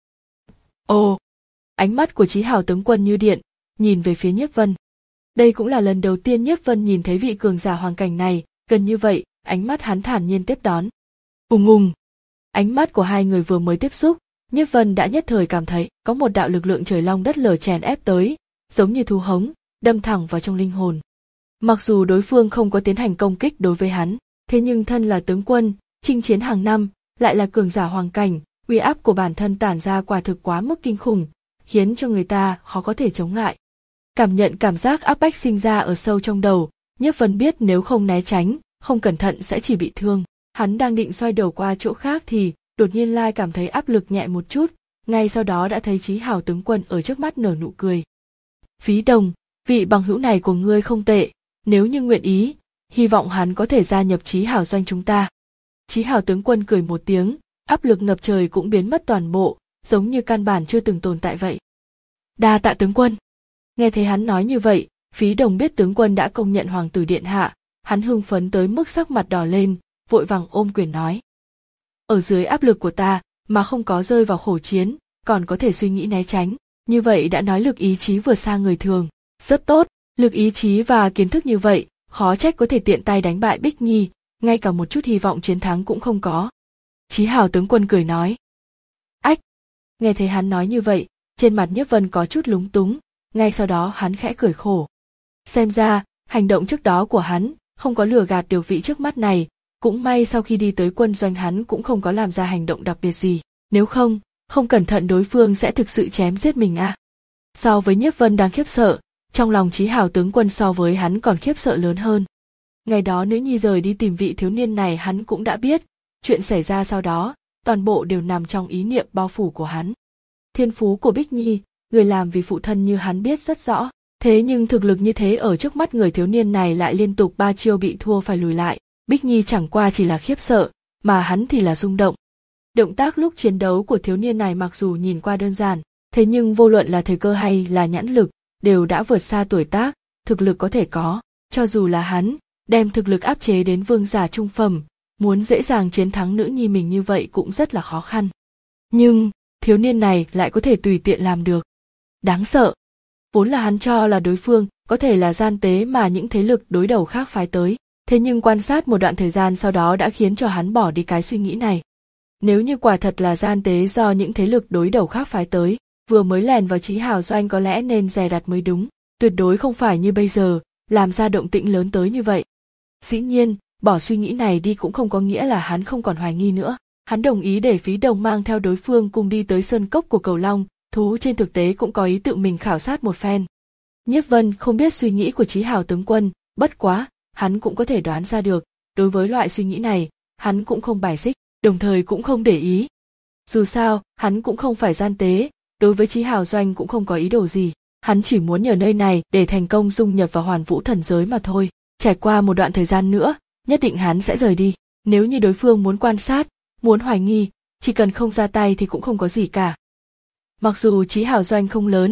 Ồ, ánh mắt của Chí Hào tướng quân như điện, nhìn về phía Nhiếp Vân. Đây cũng là lần đầu tiên Nhiếp Vân nhìn thấy vị cường giả hoàng cảnh này, gần như vậy, ánh mắt hắn thản nhiên tiếp đón. Ùng ùng, ánh mắt của hai người vừa mới tiếp xúc, Nhiếp Vân đã nhất thời cảm thấy có một đạo lực lượng trời long đất lở chèn ép tới, giống như thú hống, đâm thẳng vào trong linh hồn. Mặc dù đối phương không có tiến hành công kích đối với hắn, thế nhưng thân là tướng quân, chinh chiến hàng năm, lại là cường giả hoàng cảnh, uy áp của bản thân tản ra quả thực quá mức kinh khủng, khiến cho người ta khó có thể chống lại. Cảm nhận cảm giác áp bách sinh ra ở sâu trong đầu, Nhiếp Vân biết nếu không né tránh, không cẩn thận sẽ chỉ bị thương. Hắn đang định xoay đầu qua chỗ khác thì đột nhiên lai cảm thấy áp lực nhẹ một chút, ngay sau đó đã thấy Chí Hào tướng quân ở trước mắt nở nụ cười. Phí Đồng, vị bằng hữu này của ngươi không tệ, nếu như nguyện ý, hy vọng hắn có thể gia nhập Chí Hào Doanh chúng ta. Chí Hào tướng quân cười một tiếng, áp lực ngập trời cũng biến mất toàn bộ, giống như căn bản chưa từng tồn tại vậy. Đa tạ tướng quân. Nghe thấy hắn nói như vậy, Phí Đồng biết tướng quân đã công nhận hoàng tử điện hạ, hắn hưng phấn tới mức sắc mặt đỏ lên, vội vàng ôm quyền nói. Ở dưới áp lực của ta, mà không có rơi vào khổ chiến, còn có thể suy nghĩ né tránh, như vậy đã nói lực ý chí vượt xa người thường, rất tốt, lực ý chí và kiến thức như vậy, khó trách có thể tiện tay đánh bại Bích Nhi, ngay cả một chút hy vọng chiến thắng cũng không có. Chí Hào tướng quân cười nói. Ách! Nghe thấy hắn nói như vậy, trên mặt Nhiếp Vân có chút lúng túng, ngay sau đó hắn khẽ cười khổ. Xem ra, hành động trước đó của hắn, không có lừa gạt được vị trước mắt này, cũng may sau khi đi tới quân doanh hắn cũng không có làm ra hành động đặc biệt gì, nếu không, không cẩn thận đối phương sẽ thực sự chém giết mình à. So với Nhiếp Vân đang khiếp sợ, trong lòng Chí Hào tướng quân so với hắn còn khiếp sợ lớn hơn. Ngày đó nữ nhi rời đi tìm vị thiếu niên này hắn cũng đã biết, chuyện xảy ra sau đó, toàn bộ đều nằm trong ý niệm bao phủ của hắn. Thiên phú của Bích Nhi, người làm vì phụ thân như hắn biết rất rõ, thế nhưng thực lực như thế ở trước mắt người thiếu niên này lại liên tục ba chiêu bị thua phải lùi lại. Bích Nhi chẳng qua chỉ là khiếp sợ, mà hắn thì là rung động. Động tác lúc chiến đấu của thiếu niên này mặc dù nhìn qua đơn giản, thế nhưng vô luận là thời cơ hay là nhãn lực, đều đã vượt xa tuổi tác, thực lực có thể có, cho dù là hắn, đem thực lực áp chế đến vương giả trung phẩm, muốn dễ dàng chiến thắng nữ nhi mình như vậy cũng rất là khó khăn. Nhưng, thiếu niên này lại có thể tùy tiện làm được. Đáng sợ. Vốn là hắn cho là đối phương có thể là gian tế mà những thế lực đối đầu khác phái tới. Thế nhưng quan sát một đoạn thời gian sau đó đã khiến cho hắn bỏ đi cái suy nghĩ này. Nếu như quả thật là gian tế do những thế lực đối đầu khác phái tới, vừa mới lèn vào Chí Hào Doanh có lẽ nên dè đặt mới đúng, tuyệt đối không phải như bây giờ, làm ra động tĩnh lớn tới như vậy. Dĩ nhiên, bỏ suy nghĩ này đi cũng không có nghĩa là hắn không còn hoài nghi nữa. Hắn đồng ý để Phí Đồng mang theo đối phương cùng đi tới sơn cốc của Cầu Long, thú trên thực tế cũng có ý tự mình khảo sát một phen. Nhiếp Vân không biết suy nghĩ của Chí Hào tướng quân, bất quá, hắn cũng có thể đoán ra được, đối với loại suy nghĩ này, hắn cũng không bài xích, đồng thời cũng không để ý. Dù sao, hắn cũng không phải gian tế, đối với Chí Hào Doanh cũng không có ý đồ gì, hắn chỉ muốn nhờ nơi này để thành công dung nhập vào Hoàn Vũ thần giới mà thôi. Trải qua một đoạn thời gian nữa, nhất định hắn sẽ rời đi. Nếu như đối phương muốn quan sát, muốn hoài nghi, chỉ cần không ra tay thì cũng không có gì cả. Mặc dù Chí Hào Doanh không lớn,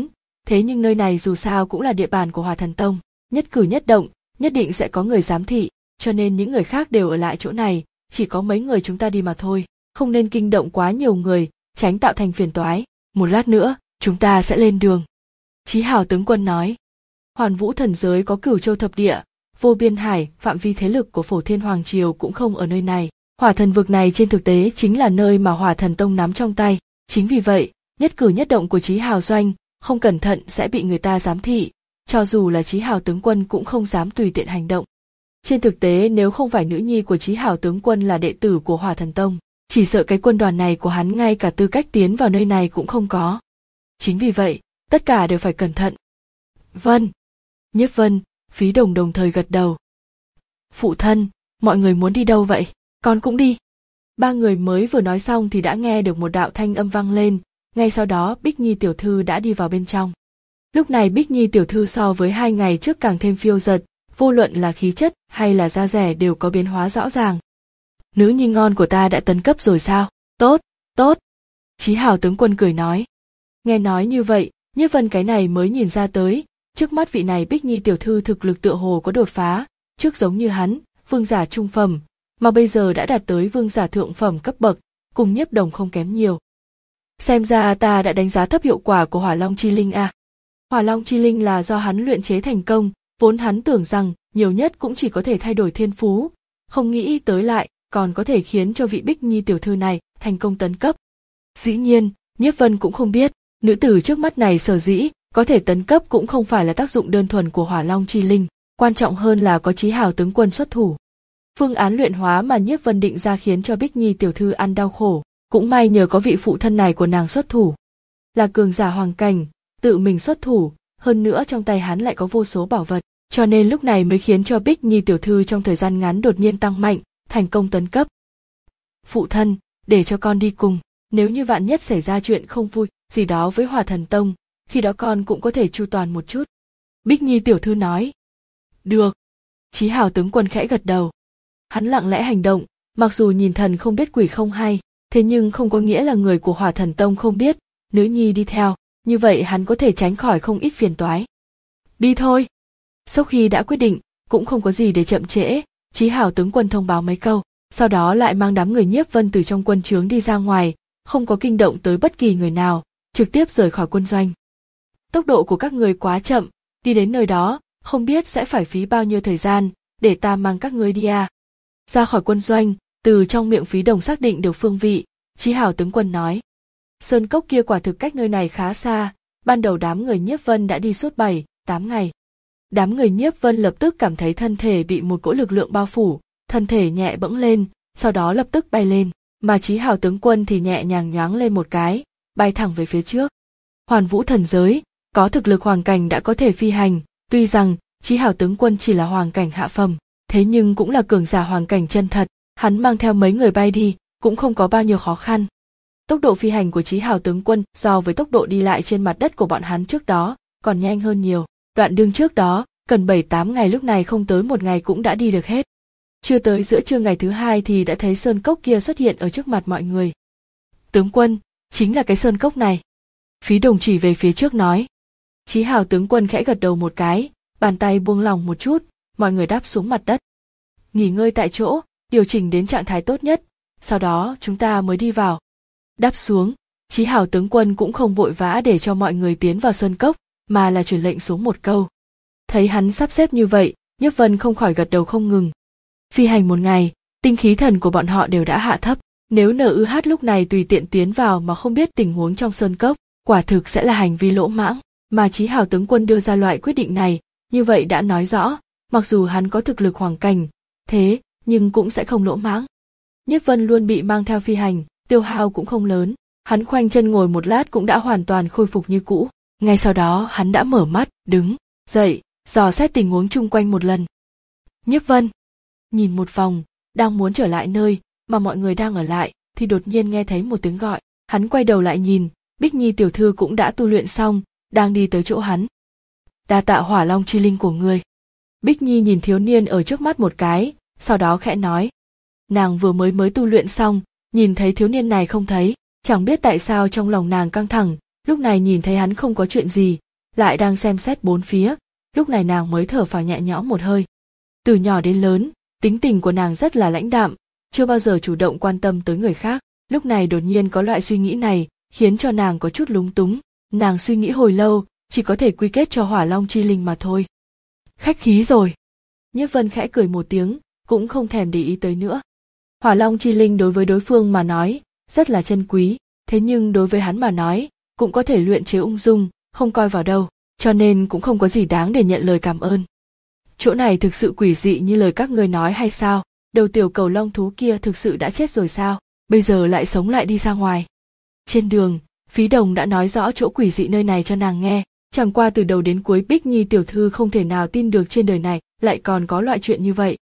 thế nhưng nơi này dù sao cũng là địa bàn của Hỏa Thần Tông, nhất cử nhất động, nhất định sẽ có người giám thị, cho nên những người khác đều ở lại chỗ này, chỉ có mấy người chúng ta đi mà thôi, không nên kinh động quá nhiều người, tránh tạo thành phiền toái. Một lát nữa, chúng ta sẽ lên đường. Chí Hào tướng quân nói. Hoàn Vũ thần giới có Cửu Châu thập địa, vô biên hải, phạm vi thế lực của Phổ Thiên Hoàng Triều cũng không ở nơi này. Hỏa thần vực này trên thực tế chính là nơi mà Hỏa Thần Tông nắm trong tay, chính vì vậy, nhất cử nhất động của Chí Hào doanh, không cẩn thận sẽ bị người ta giám thị, cho dù là Chí Hào tướng quân cũng không dám tùy tiện hành động. Trên thực tế nếu không phải nữ nhi của Chí Hào tướng quân là đệ tử của Hỏa Thần Tông, chỉ sợ cái quân đoàn này của hắn ngay cả tư cách tiến vào nơi này cũng không có. Chính vì vậy, tất cả đều phải cẩn thận. Vâng. Nhiếp Vân, Phí Đồng đồng thời gật đầu. Phụ thân, mọi người muốn đi đâu vậy? Con cũng đi. Ba người mới vừa nói xong thì đã nghe được một đạo thanh âm vang lên, ngay sau đó Bích Nhi tiểu thư đã đi vào bên trong. Lúc này Bích Nhi tiểu thư so với hai ngày trước càng thêm phiêu dật, vô luận là khí chất hay là da dẻ đều có biến hóa rõ ràng. Nữ nhi ngon của ta đã tấn cấp rồi sao? Tốt, tốt. Chí Hào tướng quân cười nói. Nghe nói như vậy, Nhiếp Vân cái này mới nhìn ra tới, trước mắt vị này Bích Nhi tiểu thư thực lực tựa hồ có đột phá, trước giống như hắn, vương giả trung phẩm, mà bây giờ đã đạt tới vương giả thượng phẩm cấp bậc, cùng Nhiếp Đồng không kém nhiều. Xem ra ta đã đánh giá thấp hiệu quả của Hỏa Long Chi Linh à. Hỏa Long Chi Linh là do hắn luyện chế thành công, vốn hắn tưởng rằng nhiều nhất cũng chỉ có thể thay đổi thiên phú, không nghĩ tới lại còn có thể khiến cho vị Bích Nhi tiểu thư này thành công tấn cấp. Dĩ nhiên, Nhiếp Vân cũng không biết, nữ tử trước mắt này sở dĩ có thể tấn cấp cũng không phải là tác dụng đơn thuần của Hỏa Long Chi Linh, quan trọng hơn là có Chí Hào tướng quân xuất thủ. Phương án luyện hóa mà Nhiếp Vân định ra khiến cho Bích Nhi tiểu thư ăn đau khổ, cũng may nhờ có vị phụ thân này của nàng xuất thủ. Là cường giả hoàng cảnh, tự mình xuất thủ, hơn nữa trong tay hắn lại có vô số bảo vật, cho nên lúc này mới khiến cho Bích Nhi tiểu thư trong thời gian ngắn đột nhiên tăng mạnh, thành công tấn cấp. Phụ thân, để cho con đi cùng, nếu như vạn nhất xảy ra chuyện không vui gì đó với Hỏa Thần Tông, khi đó con cũng có thể chu toàn một chút. Bích Nhi tiểu thư nói. Được. Chí Hào tướng quân khẽ gật đầu. Hắn lặng lẽ hành động, mặc dù nhìn thần không biết quỷ không hay, thế nhưng không có nghĩa là người của Hỏa Thần Tông không biết, nữ nhi đi theo, như vậy hắn có thể tránh khỏi không ít phiền toái. Đi thôi. Sau khi đã quyết định, cũng không có gì để chậm trễ, Chí Hào tướng quân thông báo mấy câu, sau đó lại mang đám người Nhiếp Vân từ trong quân trướng đi ra ngoài, không có kinh động tới bất kỳ người nào, trực tiếp rời khỏi quân doanh. Tốc độ của các người quá chậm, đi đến nơi đó, không biết sẽ phải phí bao nhiêu thời gian, để ta mang các ngươi đi à. Ra khỏi quân doanh, từ trong miệng Phí Đồng xác định được phương vị, Chí Hào tướng quân nói. Sơn cốc kia quả thực cách nơi này khá xa, ban đầu đám người Nhiếp Vân đã đi suốt bảy, tám ngày. Đám người Nhiếp Vân lập tức cảm thấy thân thể bị một cỗ lực lượng bao phủ, thân thể nhẹ bẫng lên, sau đó lập tức bay lên, mà Chí Hào tướng quân thì nhẹ nhàng nhoáng lên một cái, bay thẳng về phía trước. Hoàn Vũ thần giới, có thực lực hoàng cảnh đã có thể phi hành, tuy rằng Chí Hào tướng quân chỉ là hoàng cảnh hạ phẩm, thế nhưng cũng là cường giả hoàng cảnh chân thật, hắn mang theo mấy người bay đi, cũng không có bao nhiêu khó khăn. Tốc độ phi hành của Chí Hào tướng quân so với tốc độ đi lại trên mặt đất của bọn hắn trước đó, còn nhanh hơn nhiều. Đoạn đường trước đó, cần bảy tám ngày lúc này không tới một ngày cũng đã đi được hết. Chưa tới giữa trưa ngày thứ hai thì đã thấy sơn cốc kia xuất hiện ở trước mặt mọi người. Tướng quân, chính là cái sơn cốc này. Phí Đồng chỉ về phía trước nói. Chí Hào tướng quân khẽ gật đầu một cái, bàn tay buông lỏng một chút, mọi người đáp xuống mặt đất. Nghỉ ngơi tại chỗ, điều chỉnh đến trạng thái tốt nhất, sau đó chúng ta mới đi vào. Đáp xuống, Chí Hào tướng quân cũng không vội vã để cho mọi người tiến vào sơn cốc, mà là truyền lệnh xuống một câu. Thấy hắn sắp xếp như vậy, Nhiếp Vân không khỏi gật đầu không ngừng. Phi hành một ngày, tinh khí thần của bọn họ đều đã hạ thấp, nếu en ư hát lúc này tùy tiện tiến vào mà không biết tình huống trong sơn cốc, quả thực sẽ là hành vi lỗ mãng, mà Chí Hào tướng quân đưa ra loại quyết định này, như vậy đã nói rõ, mặc dù hắn có thực lực hoàng cảnh, thế nhưng cũng sẽ không lỗ mãng. Nhiếp Vân luôn bị mang theo phi hành, tiêu hao cũng không lớn, hắn khoanh chân ngồi một lát cũng đã hoàn toàn khôi phục như cũ. Ngay sau đó hắn đã mở mắt, đứng dậy, dò xét tình huống chung quanh một lần. Nhiếp Vân nhìn một vòng, đang muốn trở lại nơi mà mọi người đang ở lại, thì đột nhiên nghe thấy một tiếng gọi. Hắn quay đầu lại nhìn, Bích Nhi tiểu thư cũng đã tu luyện xong, đang đi tới chỗ hắn. Đa tạ Hỏa Long Chi Linh của ngươi. Bích Nhi nhìn thiếu niên ở trước mắt một cái, sau đó khẽ nói. Nàng vừa mới mới tu luyện xong, nhìn thấy thiếu niên này không thấy, chẳng biết tại sao trong lòng nàng căng thẳng, lúc này nhìn thấy hắn không có chuyện gì, lại đang xem xét bốn phía, lúc này nàng mới thở phào nhẹ nhõm một hơi. Từ nhỏ đến lớn, tính tình của nàng rất là lãnh đạm, chưa bao giờ chủ động quan tâm tới người khác, lúc này đột nhiên có loại suy nghĩ này, khiến cho nàng có chút lúng túng, nàng suy nghĩ hồi lâu, chỉ có thể quy kết cho Hỏa Long Chi Linh mà thôi. Khách khí rồi. Nhiếp Vân khẽ cười một tiếng, cũng không thèm để ý tới nữa. Hỏa Long Chi Linh đối với đối phương mà nói, rất là chân quý, thế nhưng đối với hắn mà nói, cũng có thể luyện chế ung dung, không coi vào đâu, cho nên cũng không có gì đáng để nhận lời cảm ơn. Chỗ này thực sự quỷ dị như lời các ngươi nói hay sao? Đầu tiểu cầu long thú kia thực sự đã chết rồi sao? Bây giờ lại sống lại đi ra ngoài. Trên đường, Phí Đồng đã nói rõ chỗ quỷ dị nơi này cho nàng nghe, chẳng qua từ đầu đến cuối Bích Nhi tiểu thư không thể nào tin được trên đời này lại còn có loại chuyện như vậy.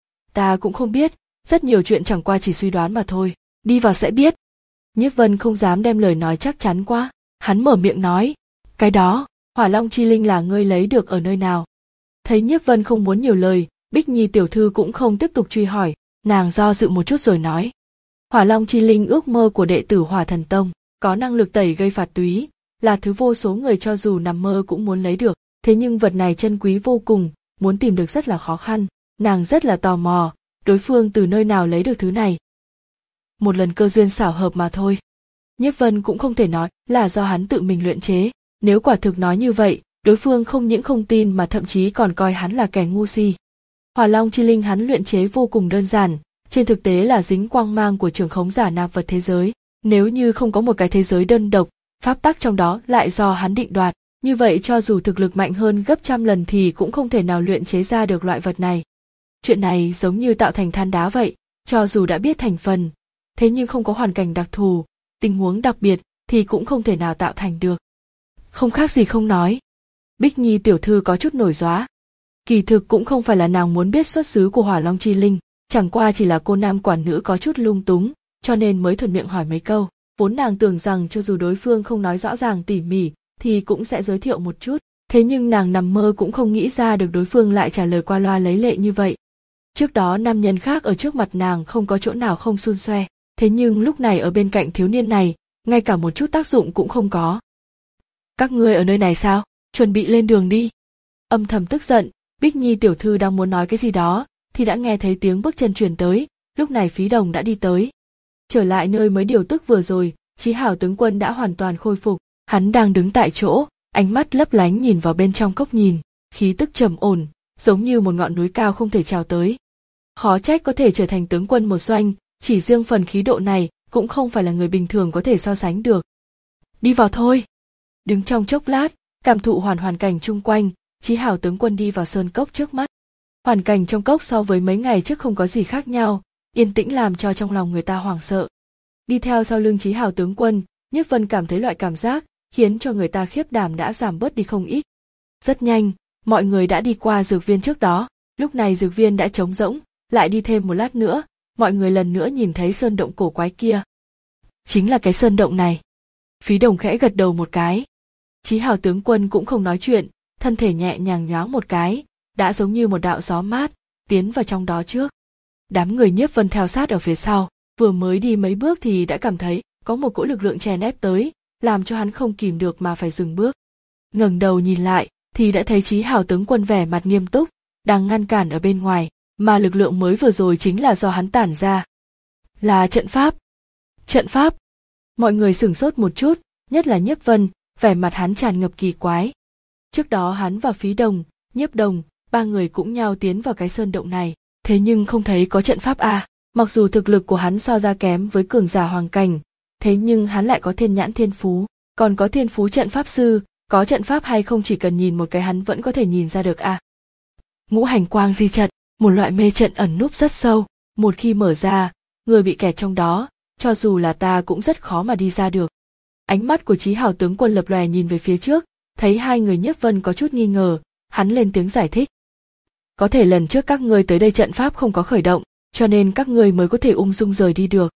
Ta cũng không biết, rất nhiều chuyện chẳng qua chỉ suy đoán mà thôi, đi vào sẽ biết. Nhiếp Vân không dám đem lời nói chắc chắn quá, hắn mở miệng nói, cái đó, Hỏa Long Chi Linh là ngươi lấy được ở nơi nào? Thấy Nhiếp Vân không muốn nhiều lời, Bích Nhi tiểu thư cũng không tiếp tục truy hỏi, nàng do dự một chút rồi nói. Hỏa Long Chi Linh ước mơ của đệ tử Hỏa Thần Tông, có năng lực tẩy gây phạt túy, là thứ vô số người cho dù nằm mơ cũng muốn lấy được, thế nhưng vật này chân quý vô cùng, muốn tìm được rất là khó khăn, nàng rất là tò mò, đối phương từ nơi nào lấy được thứ này. Một lần cơ duyên xảo hợp mà thôi. Nhiếp Vân cũng không thể nói là do hắn tự mình luyện chế, nếu quả thực nói như vậy, đối phương không những không tin mà thậm chí còn coi hắn là kẻ ngu si. Hỏa Long Chi Linh hắn luyện chế vô cùng đơn giản, trên thực tế là dính quang mang của trưởng khống giả nạp vật thế giới, nếu như không có một cái thế giới đơn độc, pháp tắc trong đó lại do hắn định đoạt, như vậy cho dù thực lực mạnh hơn gấp trăm lần thì cũng không thể nào luyện chế ra được loại vật này. Chuyện này giống như tạo thành than đá vậy, cho dù đã biết thành phần, thế nhưng không có hoàn cảnh đặc thù, tình huống đặc biệt thì cũng không thể nào tạo thành được. Không khác gì không nói. Bích Nhi tiểu thư có chút nổi róa. Kỳ thực cũng không phải là nàng muốn biết xuất xứ của Hỏa Long Chi Linh, chẳng qua chỉ là cô nam quản nữ có chút lung túng, cho nên mới thuận miệng hỏi mấy câu. Vốn nàng tưởng rằng cho dù đối phương không nói rõ ràng tỉ mỉ, thì cũng sẽ giới thiệu một chút, thế nhưng nàng nằm mơ cũng không nghĩ ra được đối phương lại trả lời qua loa lấy lệ như vậy. Trước đó nam nhân khác ở trước mặt nàng không có chỗ nào không xun xoe, thế nhưng lúc này ở bên cạnh thiếu niên này, ngay cả một chút tác dụng cũng không có. Các ngươi ở nơi này sao? Chuẩn bị lên đường đi. Âm thầm tức giận, Bích Nhi tiểu thư đang muốn nói cái gì đó, thì đã nghe thấy tiếng bước chân truyền tới, lúc này Phí Đồng đã đi tới. Trở lại nơi mới điều tức vừa rồi, Chí Hảo tướng quân đã hoàn toàn khôi phục, hắn đang đứng tại chỗ, ánh mắt lấp lánh nhìn vào bên trong cốc nhìn, khí tức trầm ổn, giống như một ngọn núi cao không thể trèo tới. Khó trách có thể trở thành tướng quân một doanh, chỉ riêng phần khí độ này cũng không phải là người bình thường có thể so sánh được. Đi vào thôi. Đứng trong chốc lát, cảm thụ hoàn hoàn cảnh chung quanh, Chí Hảo tướng quân đi vào sơn cốc trước mắt. Hoàn cảnh trong cốc so với mấy ngày trước không có gì khác nhau, yên tĩnh làm cho trong lòng người ta hoảng sợ. Đi theo sau lưng Chí Hảo tướng quân, Nhiếp Vân cảm thấy loại cảm giác khiến cho người ta khiếp đảm đã giảm bớt đi không ít. Rất nhanh, mọi người đã đi qua dược viên trước đó, lúc này dược viên đã trống rỗng, lại đi thêm một lát nữa, mọi người lần nữa nhìn thấy sơn động cổ quái kia. Chính là cái sơn động này. Phí Đồng khẽ gật đầu một cái. Chí Hảo tướng quân cũng không nói chuyện, thân thể nhẹ nhàng nhoáng một cái, đã giống như một đạo gió mát, tiến vào trong đó trước. Đám người Nhiếp Vân theo sát ở phía sau, vừa mới đi mấy bước thì đã cảm thấy có một cỗ lực lượng chèn ép tới, làm cho hắn không kìm được mà phải dừng bước. Ngẩng đầu nhìn lại, thì đã thấy Chí Hảo tướng quân vẻ mặt nghiêm túc, đang ngăn cản ở bên ngoài, mà lực lượng mới vừa rồi chính là do hắn tản ra. Là trận pháp. Trận pháp. Mọi người sửng sốt một chút, nhất là Nhiếp Vân, vẻ mặt hắn tràn ngập kỳ quái. Trước đó hắn và Phí Đồng, Nhiếp Đồng, ba người cũng nhau tiến vào cái sơn động này, thế nhưng không thấy có trận pháp à. Mặc dù thực lực của hắn so ra kém với cường giả hoàng cảnh, thế nhưng hắn lại có thiên nhãn thiên phú, còn có thiên phú trận pháp sư, có trận pháp hay không chỉ cần nhìn một cái hắn vẫn có thể nhìn ra được à. Ngũ hành quang di trận, một loại mê trận ẩn núp rất sâu, một khi mở ra, người bị kẹt trong đó, cho dù là ta cũng rất khó mà đi ra được. Ánh mắt của Chí Hảo tướng quân lập lòe nhìn về phía trước, thấy hai người Nhiếp Vân có chút nghi ngờ, hắn lên tiếng giải thích. Có thể lần trước các ngươi tới đây trận pháp không có khởi động, cho nên các ngươi mới có thể ung dung rời đi được.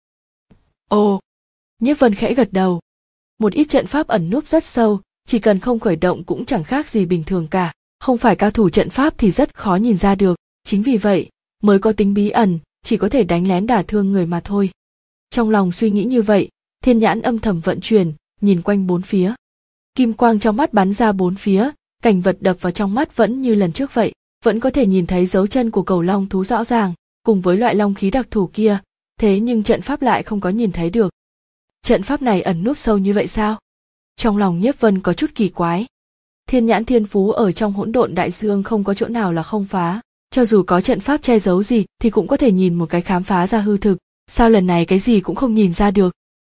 Ồ, Nhiếp Vân khẽ gật đầu. Một ít trận pháp ẩn núp rất sâu, chỉ cần không khởi động cũng chẳng khác gì bình thường cả, không phải cao thủ trận pháp thì rất khó nhìn ra được, chính vì vậy, mới có tính bí ẩn, chỉ có thể đánh lén đả thương người mà thôi. Trong lòng suy nghĩ như vậy, thiên nhãn âm thầm vận chuyển, nhìn quanh bốn phía. Kim quang trong mắt bắn ra bốn phía, cảnh vật đập vào trong mắt vẫn như lần trước vậy, vẫn có thể nhìn thấy dấu chân của cẩu long thú rõ ràng, cùng với loại long khí đặc thù kia, thế nhưng trận pháp lại không có nhìn thấy được. Trận pháp này ẩn núp sâu như vậy sao? Trong lòng Nhiếp Vân có chút kỳ quái. Thiên nhãn thiên phú ở trong hỗn độn đại dương không có chỗ nào là không phá, cho dù có trận pháp che giấu gì thì cũng có thể nhìn một cái khám phá ra hư thực, sao lần này cái gì cũng không nhìn ra được.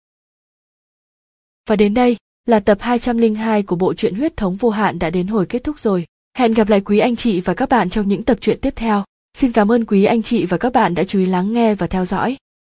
Và đến đây là tập hai trăm lẻ hai của bộ truyện Huyết thống vô hạn đã đến hồi kết thúc rồi. Hẹn gặp lại quý anh chị và các bạn trong những tập truyện tiếp theo. Xin cảm ơn quý anh chị và các bạn đã chú ý lắng nghe và theo dõi.